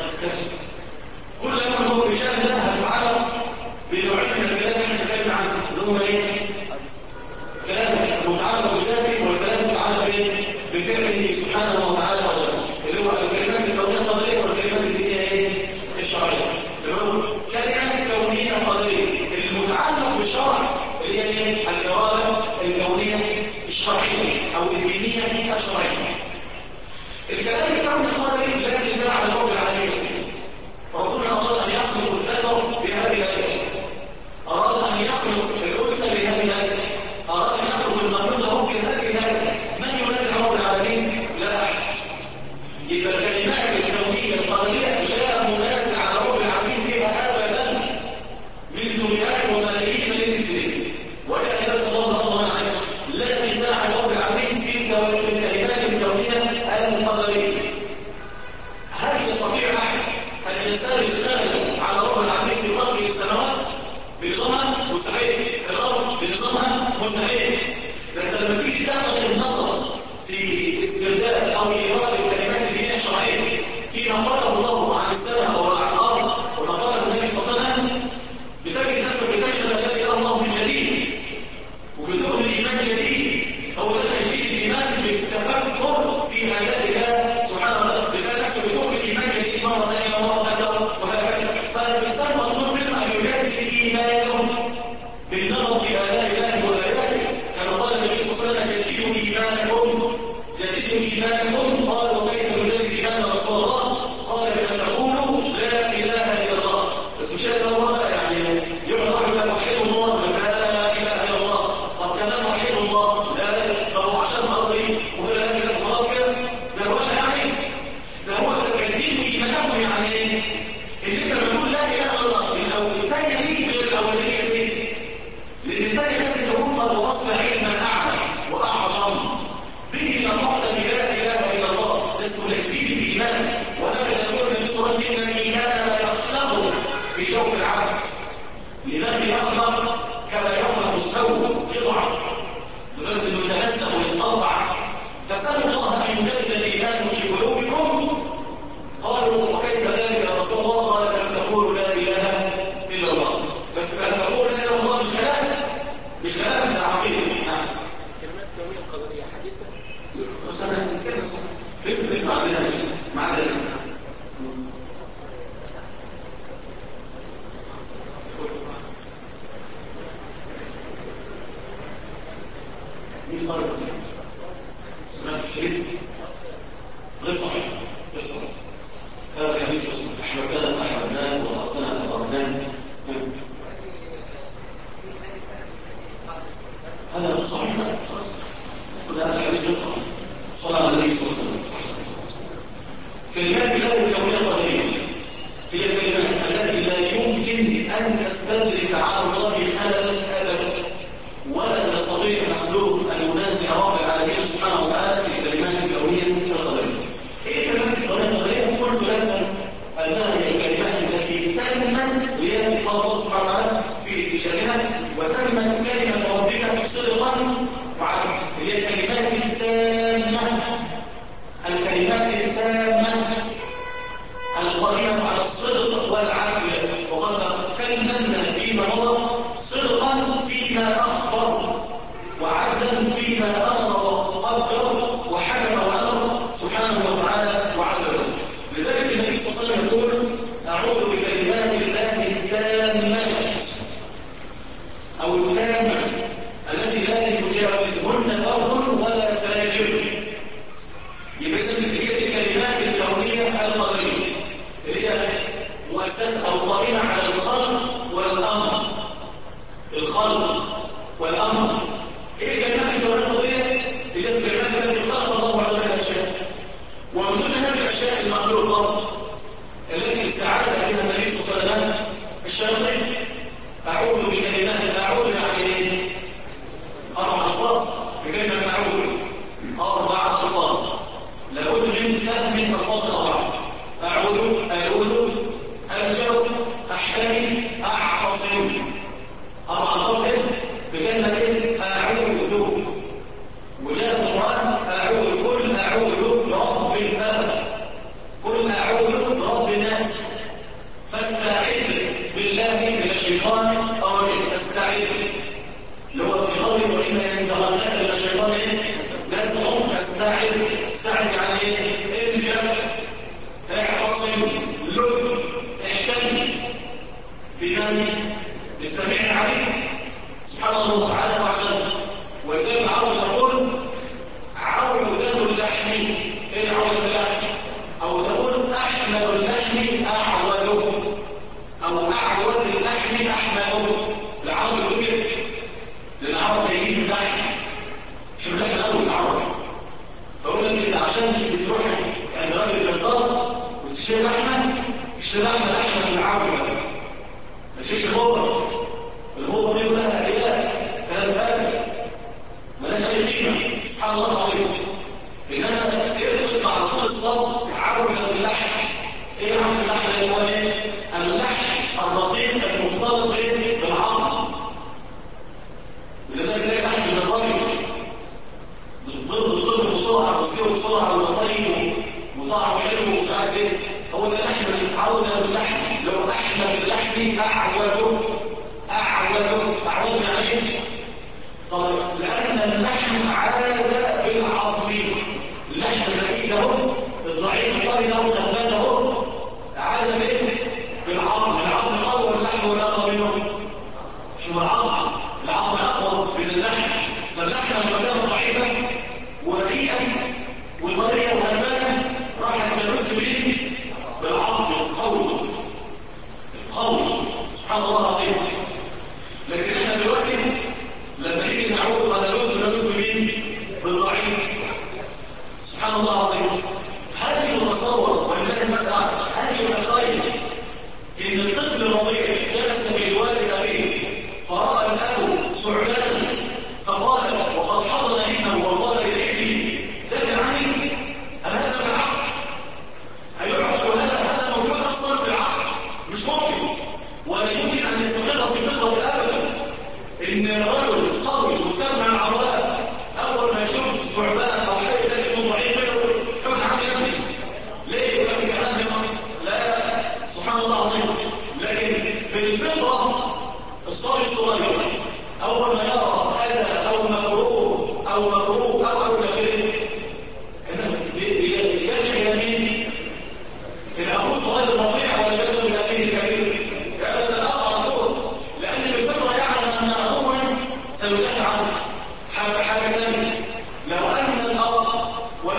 كل امر هو في شان ده هنتعرف بنوعين من الكلام اللي بنتكلم عنه اللي هو ايه؟ كلام متعلق بذاته والكلام متعلق بفعله سبحانه وتعالى اللي هو الكلمات الكونيه القدريه والكلمات اللي هي ايه؟ الشرعيه. اللي هو كلمات كونيه قدريه المتعلق بالشرع اللي هي ايه؟ الاراده الكونيه الشرعيه او الدينيه الشرعيه. الكلام الكوني القدري لا نزاع على رب العالمين. ربنا اراد ان يخلق الذكر بهذه الايه، اراد ان يخلق الانثى بهذه الايه، اراد ان يخلق المخلوق بهذه الايه. من ينازع رب العالمين؟ لا احد. يبقى الكلمات الكونيه القدريه لا منازع على رب العالمين فيها ابدا مثل مئات وملايين من السنين. ولذلك نسال الله عليه لا نزاع على رب العالمين في الكلمات الكونيه القدريه. هل يستطيع احد ان يستند خلل على رب العالمين في خلق السماوات بنظامها؟ مستحيل. الارض بنظامها؟ مستحيل. لكن لما تيجي تاخذ النظر في استرداد او ايراد الكلمات الدينيه الشرعيه فيما قاله الله عن السماء او عن الارض وما قاله النبي صلى الله عليه وسلم، بتجد نفسك بتشهد لا اله الا الله من جديد وبتؤمن ايمان جديد او تجديد الايمان بالتفكر في ايات الله سبحانه وتعالى. بتجد نفسك بتؤمن ايمان جديد مره ثانيه ومره ثالثه وهكذا. فالانسان مطلوب منه ان يجدد ايمانه بالنظر في الاء الله واياته كما قال النبي صلى الله عليه وسلم يزيد ايمانكم قالوا وكيف نجدد ايمان رسول الله؟ قال بان تقولوا لا اله الا الله. بس مش هذا هو بقى يعني يقعد واحد يقول وحيد الله لا اله الا الله. طب كمان وحيد الله لا، طب عشان خاطري ولا لا اله خلاص كده ده هو يعني ده هو تجديد ايمانكم. يعني ايه؟ ان انت لما تقول لا اله الا الله الثانيه دي غير الاولانيه دي، لان الثانيه لازم تكون قد وصل علما اعلى واعظم به نطقت بلا اله الا الله. ده اسمه تجديد الايمان. وهذا يقول النبي صلى الله عليه وسلم ان الايمان لا يخلق في جوف العبد، لذلك يخلق كما يخلق الثوب يضعف لدرجه انه يتنزه ويتقطع. فسالوا الله ان يجدد الايمان في قلوبكم. قالوا وكيف ذلك؟ شريط غير صحيح، غير صحيح. هذا الحديث مسلم. أحببتنا فأحببناك وأردتنا فأردناك. هذا غير صحيح. كل هذا الحديث غير صحيح. صلى على النبي صلى الله عليه وسلم. كلمات الله الكونية قدرية هي الكلمات التي لا يمكن أن تستدرك على الله خللا أبدا، ولا يستطيع مخلوق أن ينازع رب العالمين سبحانه وتعالى في الكلمات الكونية القدرية. إيه الكلمات الكونية القدرية؟ قلت لكم أنها هي الكلمات التي تمت ليد الله سبحانه وتعالى في إنشائها، وتمت كلمة ربك صدقا وعدلا. هي الكلمات التامة، الكلمات التامة القائمة على الصدق والعدل. وقد كلمنا فيما مضى صدقا فيما أخبر، وعدلا فيما أمر وقدر وحكم وأمر سبحانه وتعالى وعز وجل. لذلك النبي صلى الله عليه وسلم يقول: أعوذ بكلمات الله التامة أو التامة التي لا يجاوزهن بر ولا فاجر. يبقى هي الكلمات الكونية القدرية اللي هي مؤسسة أو قائمة على الخلق والأمر. الخلق والأمر. إيه الكلمات الكونية القدرية؟ هي الكلمات التي خلق الله عز وجل الأشياء، ومن ضمن هذه الأشياء المخلوقات التي استعاذ بها النبي صلى الله عليه وسلم الشياطين. أعوذ بكلمات أعوذ يعني إيه؟ 4 ألفاظ في كلمة أعوذ، 4 ألفاظ لابد من فهم الألفاظ 4. أعوذ، ألوذ، ألجأ، أحتمي، أعتصم. 4 ألفاظ بكلمة أعوذ. وجاء القرآن أعوذ، قل أعوذ برب الفلق، قل أعوذ برب الناس، فاستعذ بالله من الشيطان الرجيم. استعذ اللي هو في قول وإما ينزغنك من الشيطان نزغ فاستعذ. استعذ يعني ايه؟ الجا، اعتصم، لذ، احتمي بمن؟ بالسميع العليم سبحانه وتعالى وعلا. ولذلك عرض يقول عوذة اللحم. ايه عوذة اللحم؟ او تقول احمد اللحم اعوذه، او اعوذ اللحم احمده. العرب يقول كده، لان العرب جايين اللحم، شوف اللحم الاول العرب. فاقول لك انت عشان بتروح عند راجل الجزار وتشتري لحمه، تشتري لحمه بالعافيه، ما تشتريش الهوبر. الهوبر دي كلها هديات، كلام فارغ مالهاش اي قيمه. سبحان الله العظيم. انما تطلع على طول الصوت تعود باللحم. ايه عمل اللحم اللي هو ايه؟ اللحم الرقيق المختلط بالعظم. ولذلك تلاقي لحم بالطري الضرب بسرعه ويستوي بسرعه وطيب وطعمه حلو ومش عارف ايه. هو ده اللحم اللي اتعود باللحم، لو احمد اللحم اعوده. اعوده يعني ايه؟ طيب لان اللحم عاد بالعظم. اللحم الرقيق ده الضعيف الطري ده والغلبان ده عاد بالعظم. العظم الاقوى واللحم والاقوى منه. شو العظم؟ العظم اقوى من اللحم. فاللحم لما كانت ضعيفه ورقيقه وطريه وغلبانه راحت ترد فيه بالعظم القوي. سبحان الله العظيم. لكن احنا دلوقتي لما نيجي نعوذ ولا نعوذ بمين؟ بالضعيف. سبحان الله العظيم. هل يتصور ولله المسألة هل يتخيل ان الطفل الرضيع جلس بجوار ابيه فرأى الاب ثعبانا فقال وقد حضن ابنه وقال لابني دافع عني؟ هل هذا بالعقل؟ هيعرف هذا موجود اصلا في العقل؟ مش ممكن، ولا يمكن ان يستقر في فطرة ابدا ان رجل قوي مستغنى عن العضلات اول ما يشوف ثعبان او حي ذلك ضعيف يقول حزن عني يا ابني. ليه؟ يقول لك لا سبحان الله العظيم. لكن بالفطره الصبي الصغير اول ما يرى اذى او مكروه او الى اخره يرجع الى مين؟ الى اخوه الصغير الرضيع ولا يذهب الى اخيه الكبير؟ يذهب الى الاخ على طول، لان بالفطره يعلم ان اخوه سيدافع عنه. حاجه ثانيه، لو ان الاب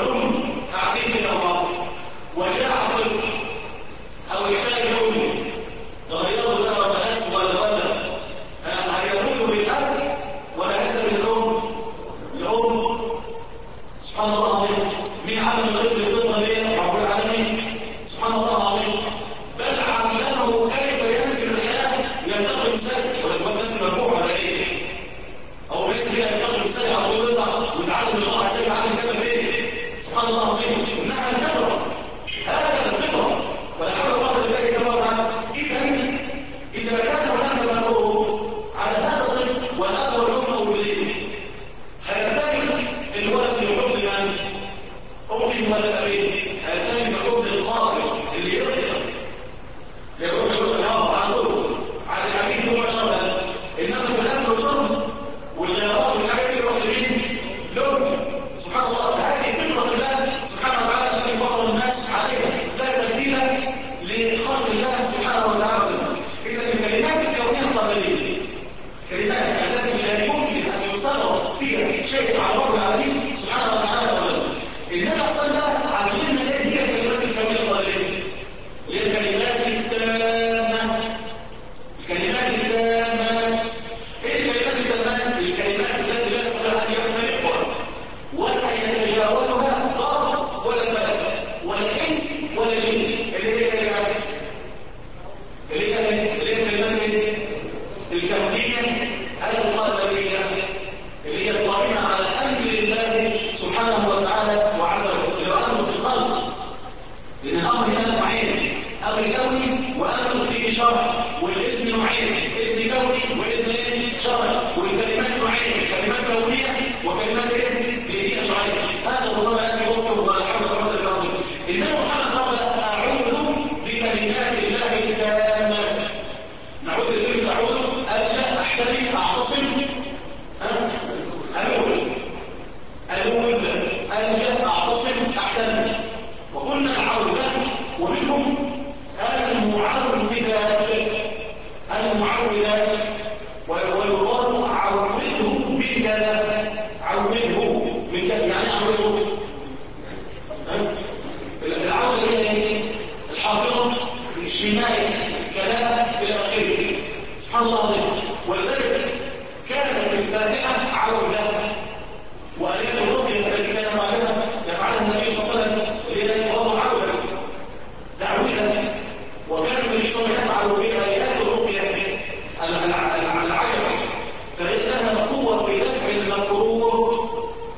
وانا اديك شرع، والاذن نوعين، اذن كوني واذن شرعي، والكلمات نوعين، كلمات كونيه وكلمات دينيه شرعيه. هذا هو ما ياتي وقته ولا حول ولا قوه الا بالله. انما محمد قال اعوذ بكلمات الله التامات. نعوذ بكلمه اعوذ الجا احتمي اعتصم ألوذ ألجأ أعتصم أحتمي. وقلنا العوذات ومنهم المعوذات ويقال عوذه من كذا، عوذه من كذا يعني عوذه العوذ هي الحافظة الشماية الكلام إلى آخره. سبحان الله. ولذلك كانت الفاتحة عوذة، وآيات الرقية التي كان يفعلها النبي صلى الله عليه وسلم لله عوذا تعويذا. وكان النبي صلى الله عليه وسلم يفعل بآيات الرقية العجب، فهي لها قوة في دفع المكروه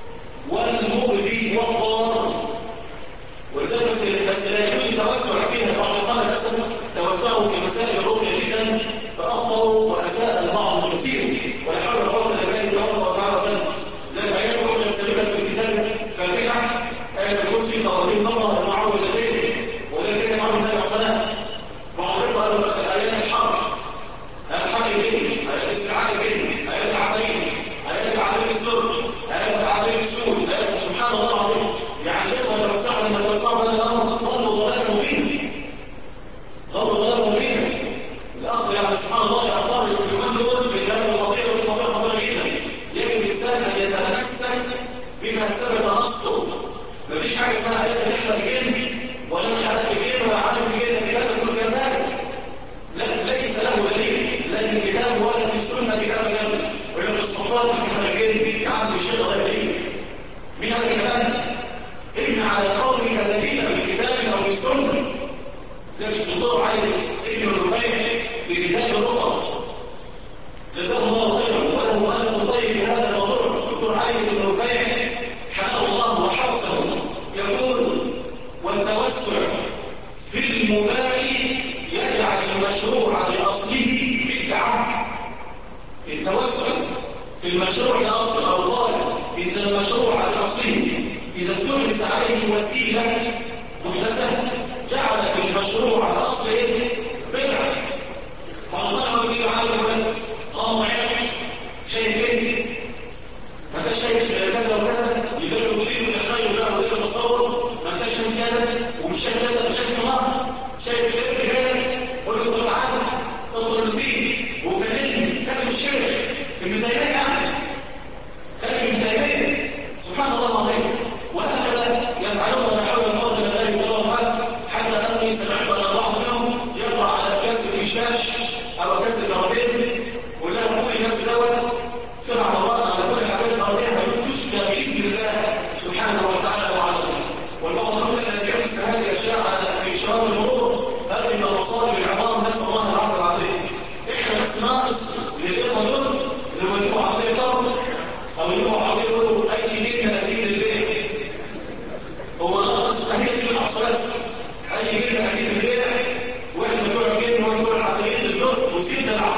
والمؤذي والضار. ولذلك بس لا يجوز التوسع فيها. بعض الطلبة للأسف توسعوا في مسائل الرقية جدا فأخطأوا وأساء البعض الكثير، ولا حول ولا قوة إلا بالله تبارك وتعالى. زي ما آيات الرقية سبقت في الكتاب فالبدع آية الكرسي 30 مرة المعوذتين، وذلك كان يفعل النبي عليه الصلاة والسلام. بعض قالوا آيات الحرب، آيات الحرب الجن، آيات الاستعاذة الجن، آيات العفاريت، آيات العذاب الزر، آيات العذاب السود، سبحان الله العظيم. يعني يقدر يوسعوا لما توسعوا هذا الأمر ضلوا ضلالا مبينا، ضلوا ضلالا مبينا. الأصل يعني سبحان الله يعتبر اليومين دول بهذه القضية والقضية خطيرة جدا. يجب الإنسان أن يتمسك بما ثبت نصه. مفيش حاجة اسمها آيات بتحصل الجن ولا مش عارف الجن ولا عارف الجن، الكتاب كله كذاب. ليس له دليل لا من الكتاب ولا من السنة كتاب جنب ولا من الصفات بتحصل الجن. يا عم الشيخ غير دليل. مين هذا الكلام؟ ابن على قولك دليلا من كتاب أو من سنة. زي الدكتور علي ابن الرفيع في كتاب الرقى جزاه الله خيرا، وله مؤلف طيب في هذا الموضوع. الدكتور علي بن رفيع حماه الله وحرسه يقول: والتوسع في المباح يجعل المشروع لأصله بدعة. التوسع في المشروع لأصله أو قال إن المشروع لأصله إذا استحدث عليه وسيلة محدثة جعلت المشروع لأصله بدعة. فأصلا يقول عنه الله عينك شايف ايه؟ ما انتش شايف كذا وكذا، يقول له مدير من الخير ولا مدير التصور، ما انتش شايف كذا ومش شايف كذا، مش شايف الله، شايف خير رجالك. قول له تعالى ادخل الدين وكلمني كلم الشيخ ابن تيمية يعني كلم ابن تيمية. سبحان الله العظيم. وهكذا يفعلون ما حول الارض من ذلك الله حتى اني سمعت ان بعض منهم يقرا على كاس الكشاش او كاس الكراميل ولا يقول الناس دوت 7 مرات على كل حاجات الارضيه هيفتش باذن الله سبحانه وتعالى وعلا. والبعض يقول ان يجلس هذه الاشياء على اشراف المرور هذه من المصائب العظام، نسال الله العافيه العظيم. احنا بس ناقص للاخوه دول اللي هو يجيبوا عربيه كار او يجيبوا عربيه يقولوا اي جنيه 30 للبيع. هو ناقص هي دي الاصوات اي جنيه 30 للبيع، واحنا بنقول جنيه ونقول عقليه الجزء وسيده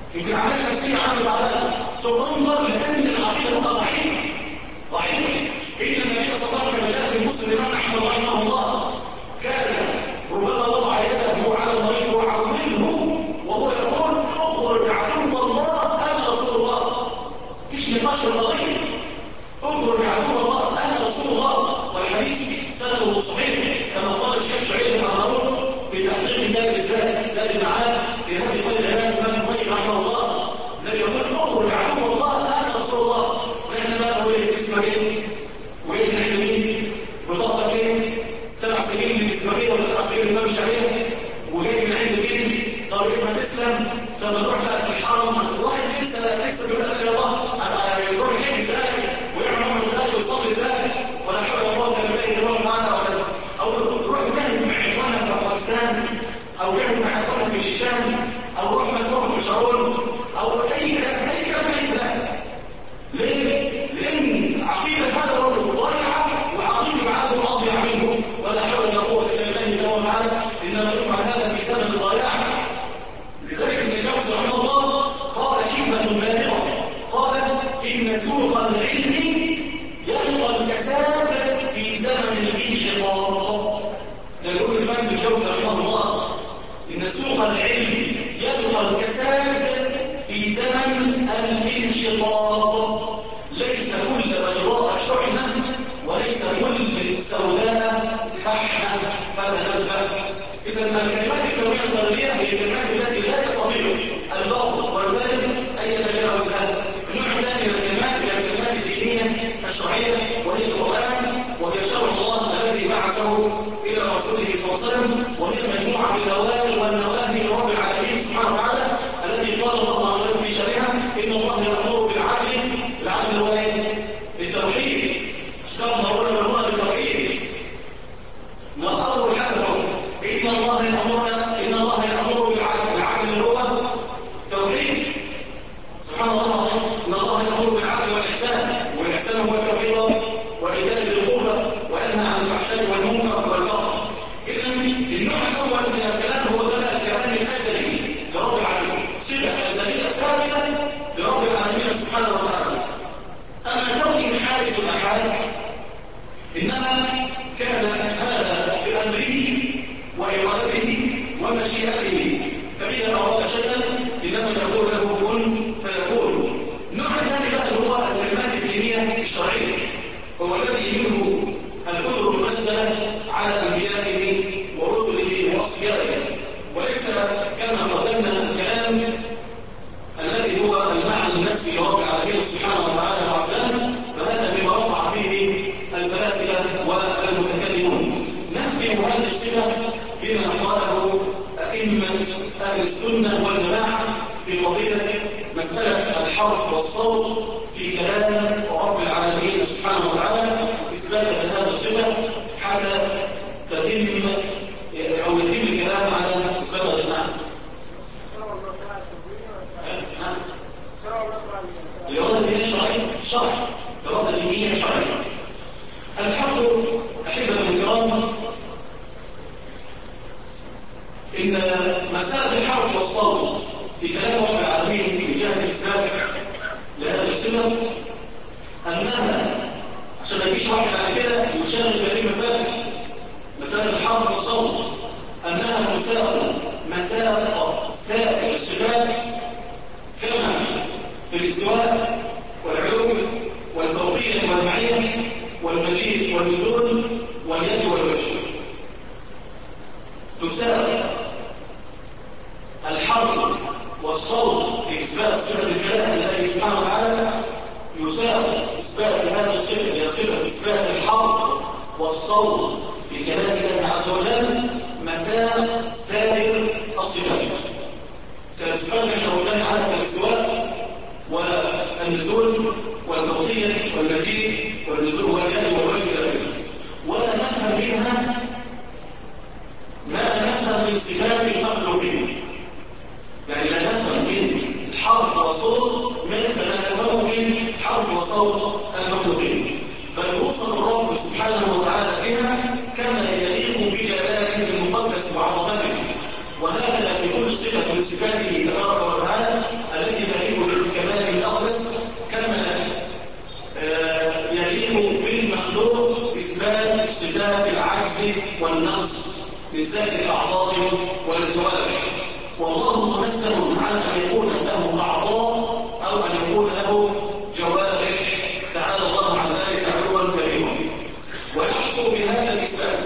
يمكن عمليه نفسيه عنده تعبان، ثم انظر لان العقيده بقى ضعيفه ان النبي صلى الله عليه وسلم كما جاء في مسلم الامام احمد رحمه الله كان ربما وضع يده على المريض ويعوده وهو يقول اخرج عدو الله انا رسول الله. مفيش نقاش في القضيه، اخرج عدو الله انا رسول الله. والحديث سنده صحيح كما قال الشيخ شعيب بن هارون في تحقيق كتاب زاد المعاد في هذه قول الامام الامام القيم رحمه الله، الذي يقول اخرج عدو الله انا رسول الله. نحن بقى نقول اسمك ايه؟ وايه من عند مين؟ بطاقتك ايه؟ 7 سنين من الاسلاميه ولا 7 سنين من الامام الشافعي؟ وجاي من عند مين؟ طب ايه ما تسلم؟ طب نروح بقى في الحرم، واحد لسه بيقول لك يا الله يروح يحج في الاخر ويعمل عمره في الاخر ويصلي في الاخر ولا حول ولا قوه الا بالله يروح معانا او يروح يجاهد مع اخواننا في افغانستان او يعمل مع اخواننا في شيشان او يروح مسؤول في شارون او اي كلام. ليه؟ لان عقيده هذا الرجل ضايعه وعقيده عاد ماضي عنه ولا حول ولا قوه الا بالله جل وعلا، انما يفعل هذا في سبب الضياع. لذلك ابن جوزي رحمه الله قال حكمه بالغه، قال ان سوق العلم يلقى الكساد في زمن الانحطاط. يقول الإمام ابن جوزي رحمه الله ان سوق العلم يلقى الكساد في زمن الانحطاط، ليس كل بيضاء شحنه وليس كل سوداء فحمه فتنبه. اذا الكلمات الكونيه الضروريه هي الكلمات التي لا يستطيع البعض والبالغ ان يتجاوزها. النوع الثاني من الكلمات هي الكلمات الدينيه الشرعيه وهي القران وهي شرع الله الذي بعثه الى رسوله صلى الله عليه وسلم، وهي مجموعه من الاوامر والنواهي لرب العالمين سبحانه وتعالى الذي قال الله عز وجل في شانها ان الله يامر بالعدل. العدل هو ايه؟ التوحيد. اشتغلنا هنا بالتوحيد. نقرر حقه ان الله يامر بالعدل. العدل هو توحيد. سبحان الله العظيم. ان الله يامر بالعدل والاحسان، والاحسان هو التوحيد وايتاء ذي القربى وينهى عن الفحشاء والمنكر والبغي. اذا النوع الاول من الكلام هو ده الكلام الازلي لرب العالمين، صفه ازليه ثابته لرب العالمين سبحانه وتعالى. اما كونه حادث الاحاد انما كان هذا بامره وارادته ومشيئته، فاذا اراد شيئا انما يقول له كن فيكون. النوع الثاني بقى هو الكلمات الدينيه الشرعيه، هو الذي منه الكتب المنزله على انبيائه ورسله واصفيائه، وليس كما قدمنا الكلام الذي هو المعنى النفسي لرب العالمين سبحانه وتعالى وعزام، فهذا مما وقع فيه الفلاسفه والمتكلمون. نختم هذه الصفه بما قاله ائمه اهل السنه والجماعه في قضيه مساله الحرف والصوت في كلام رب العالمين سبحانه وتعالى، اثباتا لهذه الصفه حتى تتم او يتم الكلام على اثبات المعنى. الإرادة الدينية شرعية، شرع الإرادة الدينية شرعية. الحق أحبة الكرام إن مسألة الحرف والصوت في كلام رب العالمين من جهة الإثبات لهذه الصفة أنها عشان ما يجيش واحد على كده يشغل هذه مسألة الحرف والصوت أنها تساوي مساق سائر الصفات كما في الاستواء والعلو والفوقية والمعية والمجيء والنزول واليد والوجه. تساوي الحرف والصوت في إثبات صفة الكلام لله سبحانه وتعالى، يساوي إثبات هذه الصفة هي صفة إثبات الحرف والصوت في كلام الله عز وجل مساء سائر الصفات. سيصفات الحروفان على الاستواء والنزول والفوقية والمجيء والنزول واليد والوجه الأخير، ولا نفهم منها ما نفهم من صفات المخلوقين. يعني لا نفهم من الحرف والصوت مثل ما نفهم من حرف وصوت المخلوقين، بل وصف الرب سبحانه وتعالى فيها كما يليق بجلاله المقدس وعظمته، وهذا في كل صفة من صفاته تبارك وتعالى العجز والنقص لسائر الأعضاء والجوارح. والله منزه عن أن يكون له أعضاء أو أن يكون له جوارح، تعالى الله عن ذلك علوا كريما. ويحصل بهذا الإثبات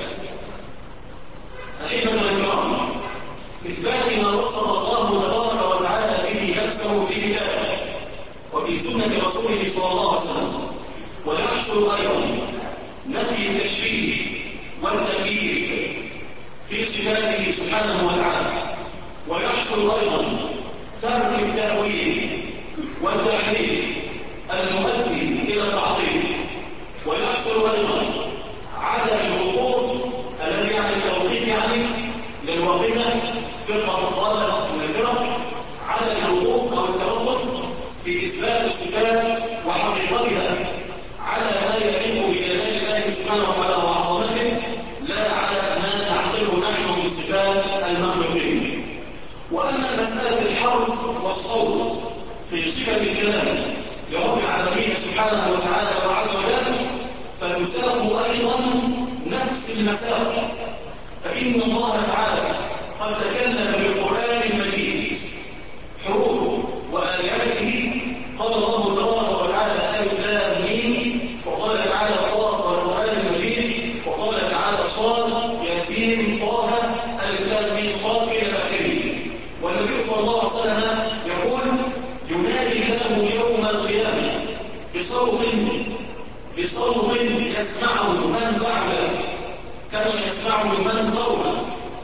أحبة الكرام إثبات ما وصف الله تبارك وتعالى به نفسه في كتابه وفي سنة رسوله صلى الله عليه وسلم. ويحصل أيضا نفي التشبيه والتكييف في صفاته سبحانه وتعالى. ويحصل أيضا ترك التأويل والتحريف المؤدي إلى التعطيل. ويحصل أيضا عدم الوقوف الذي يعني التوقيف يعني للواقفة فرقة الضالة من الفرق، عدم الوقوف أو التوقف في إثبات الصفات وحقيقتها على ما يليق بجلال الله سبحانه وتعالى وعظمته، لا على ما نعقله نحن من صفات المخلوقين. وأما مسألة الحرف والصوت في صفة الكلام لرب العالمين سبحانه وتعالى وعز وجل فيساق أيضا نفس المساق. فإن الله تعالى قد تكلم بالقرآن المجيد حروف وآياته، قال الله تبارك وتعالى ألف لام ميم، وقال تعالى قاف والقرآن المجيد، وقال تعالى صاد ياسين طه ألف لام ميم صاد إلى آخره. والنبي صلى الله عليه وسلم يقول ينادي الله يوم القيامة بصوت يسمعه من بعده كما يسمعه من قوله.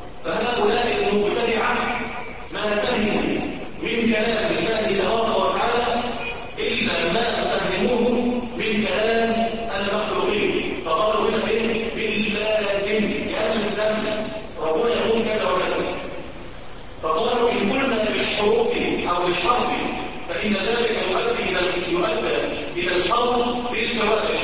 فهؤلاء المبتدعة ما فهموا من كلام الله تبارك وتعالى إلا ما فهموه من كلام المخلوقين. فقالوا هنا باللازم يلزم ربنا يقول كذا وكذا. فقالوا إن قلنا بالحروف أو بالحرف فإن ذلك يؤدى إلى القول بالجوارح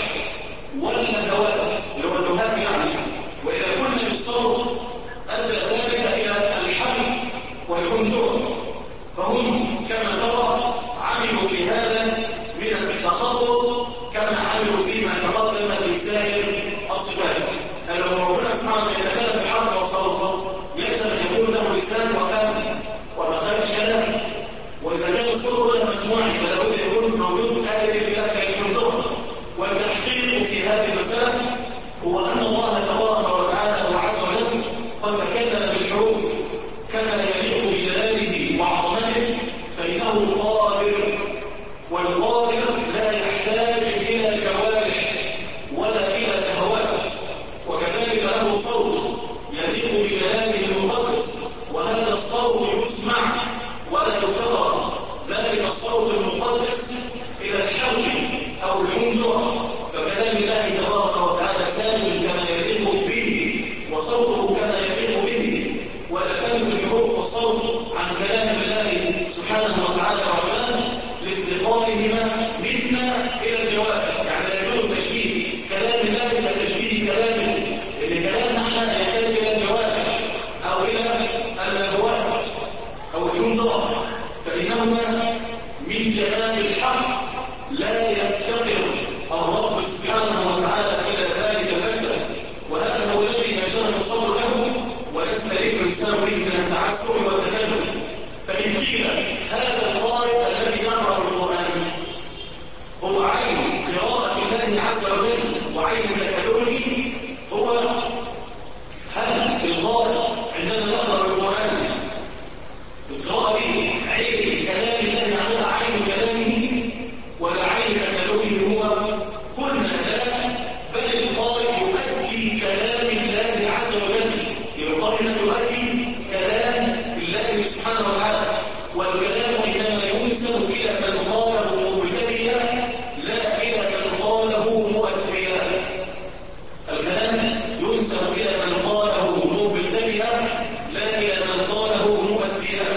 والنزوات اللي هو النهات يعني. وإذا قلنا بالصوت أدى ذلك إلى الحمل والحنجر. فهم كما ترى عملوا بهذا من التخطط كما عملوا فيما تقدم في سائر الصفات. لو ربنا سبحانه يتكلم بحرف وصوت يلزم ان يكون له لسان وفم ومخارج كلام، واذا كان الصوت غير مسموع فلا بد يكون موجود آلة بلا الحنجر. والتحقيق في هذه المسألة هو أن الله تبارك وتعالى وعز وجل قد تكلم بالحروف كما يليق بجلاله وعظمته، فإنه قادر، والقادر لا يحتاج إلى جوارح ولا إلى شهوات. وكذلك له صوت يليق بجلاله المقدس، وهذا الصوت يسمع ولا يفتقر ذلك الصوت المقدس إلى الحلق أو الحنجرة. فكلام الله تبارك وتعالى كامل كما يليق به وصوته كما يليق به، ولا تنفي الحروف والصوت عن كلام الله سبحانه وتعالى وعلاه لافتقارهما منا إلى الجوارح. يعني لا يجوز تشبيه كلام الله كتشبيه كلامه، لأن كلامنا احنا يحتاج إلى الجوارح أو إلى النبوات أو الحنجرة، فإنهما من جلال الحق لا يفتقر الرب سبحانه وتعالى إلى ذلك البشر. وهذا هو الذي يشرح الصبر له ويستريح الإنسان به من التعسر والتكلم. فإن قيل هذا القارئ الذي يقرأ القرآن هو عين قراءة الله عز وجل وعين تكلمه، هو هل القارئ عندما يقرأ القرآن القراءة به عين كلام الله على عين كلامه ولا عين تكلمه؟ هو قلنا لا، بل القارئ يؤدي كلام الله عز وجل. القارئ يؤدي كلام الله سبحانه وتعالى، والكلام إنما ينسب إلى من قاله مبتدئا لا إلى من قاله مؤديا. الكلام ينسب إلى من قاله مبتدئا لا إلى من قاله مؤديا،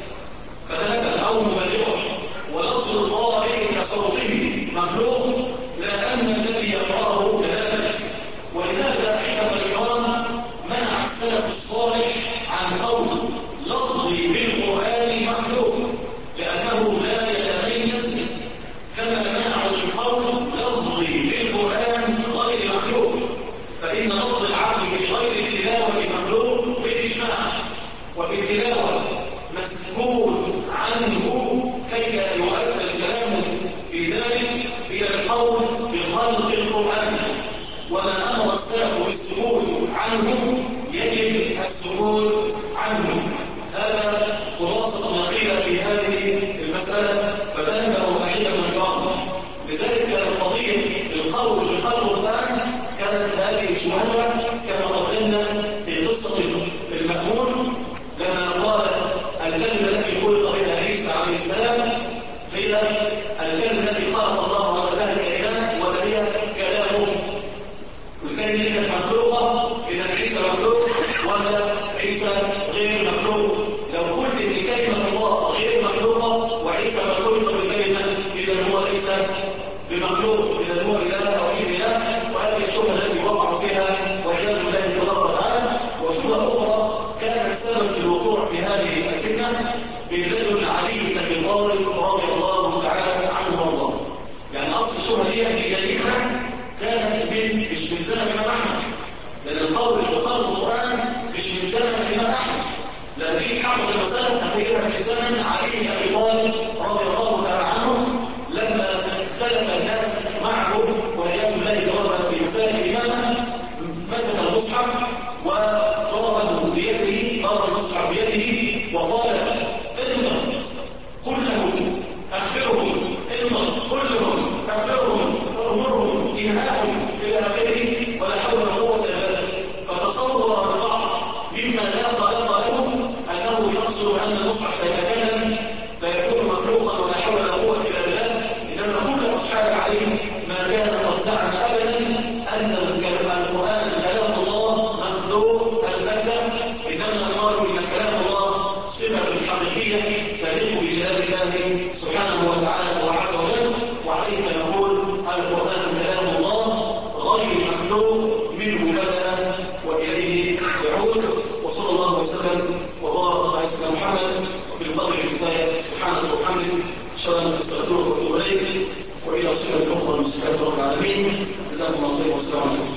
فهذا أو مبالغا. ولفظ القارئ كصوته مخلوق لا أن الذي يقرأه كذلك. ولهذا أحبة الكرام منع السلف الصالح عن قول لفظي بالقرآن مخلوق، لأنه لا يتميز، كما منعوا القول لفظي بالقرآن غير مخلوق. فإن لفظ العبد وفي التلاوة مسؤول عنه كيف يؤثر الكلام في ذلك هي القول بخلق القرآن، وما أمر السلف بالسكوت عنه يجب السكوت عنه. هذا خلاصة ما قيل في هذه المسألة، فتنبه أحبة الكرام. لذلك القضية القول بخلق القرآن كانت هذه الشبهة كما قدمنا في قصة المأمون لما قال الكلمة التي خلق بها عيسى عليه السلام هي الكلمة التي خلق الله على بها الكائنات وهي كلامه. والكلمة دي كانت مخلوقة، إذا عيسى مخلوق ولا عيسى غير مخلوق. لو قلت إن كلمة الله غير مخلوقة وعيسى مخلوق بالكلمة إذا هو ليس بمخلوق، إذا هو إله أو غير إله. وهذه الشبهة التي وقعوا فيها والعياذ بالله تبارك وتعالى. وشبهة أخرى كانت سبب في الوقوع في هذه الفتنة بالرجل علي بن أبي طالب رضي الله تعالى عنه وارضاه. يعني أصل الشبهة دي بدايتها كانت مش من زمن الإمام أحمد، لأن القول بخلق القرآن مش من زمن الإمام أحمد، لأن دي حقق المسألة هتجيبها في زمن علي بن أبي طالب رضي الله تعالى عنه لما اختلف الناس معه والعياذ بالله تبارك في مسائل الإمامة. مسك المصحف وضربه بيده، ضرب المصحف بيده وقال اضمن كلهم اخبرهم، اضمن كلهم اخبرهم وامرهم انهاهم الى اخره ولا حول ولا قوه الا بالله. فتصور البعض مما لا خلق له انه يقصد ان المصحف سيتكلم فيكون مخلوقا ولا حول ولا قوه الا بالله. انما كل اصحاب عليه ما كان قد زعم ابدا ان القران كلام الله مخلوق البتة، انما قالوا ان كلام الله صفه حقيقيه تليق بجلال الله سبحانه وتعالى وعز وجل. وعليك نقول القران كلام الله غير مخلوق، منه بدا واليه يعود. وصلى الله وسلم وبارك على سيدنا محمد. وفي القدر الكفايه سبحانك وبحمدك اشهد ان لا اله الا انت استغفرك واتوب اليك. والى صله اخرى من صفات رب العالمين. جزاكم الله خيرا والسلام عليكم.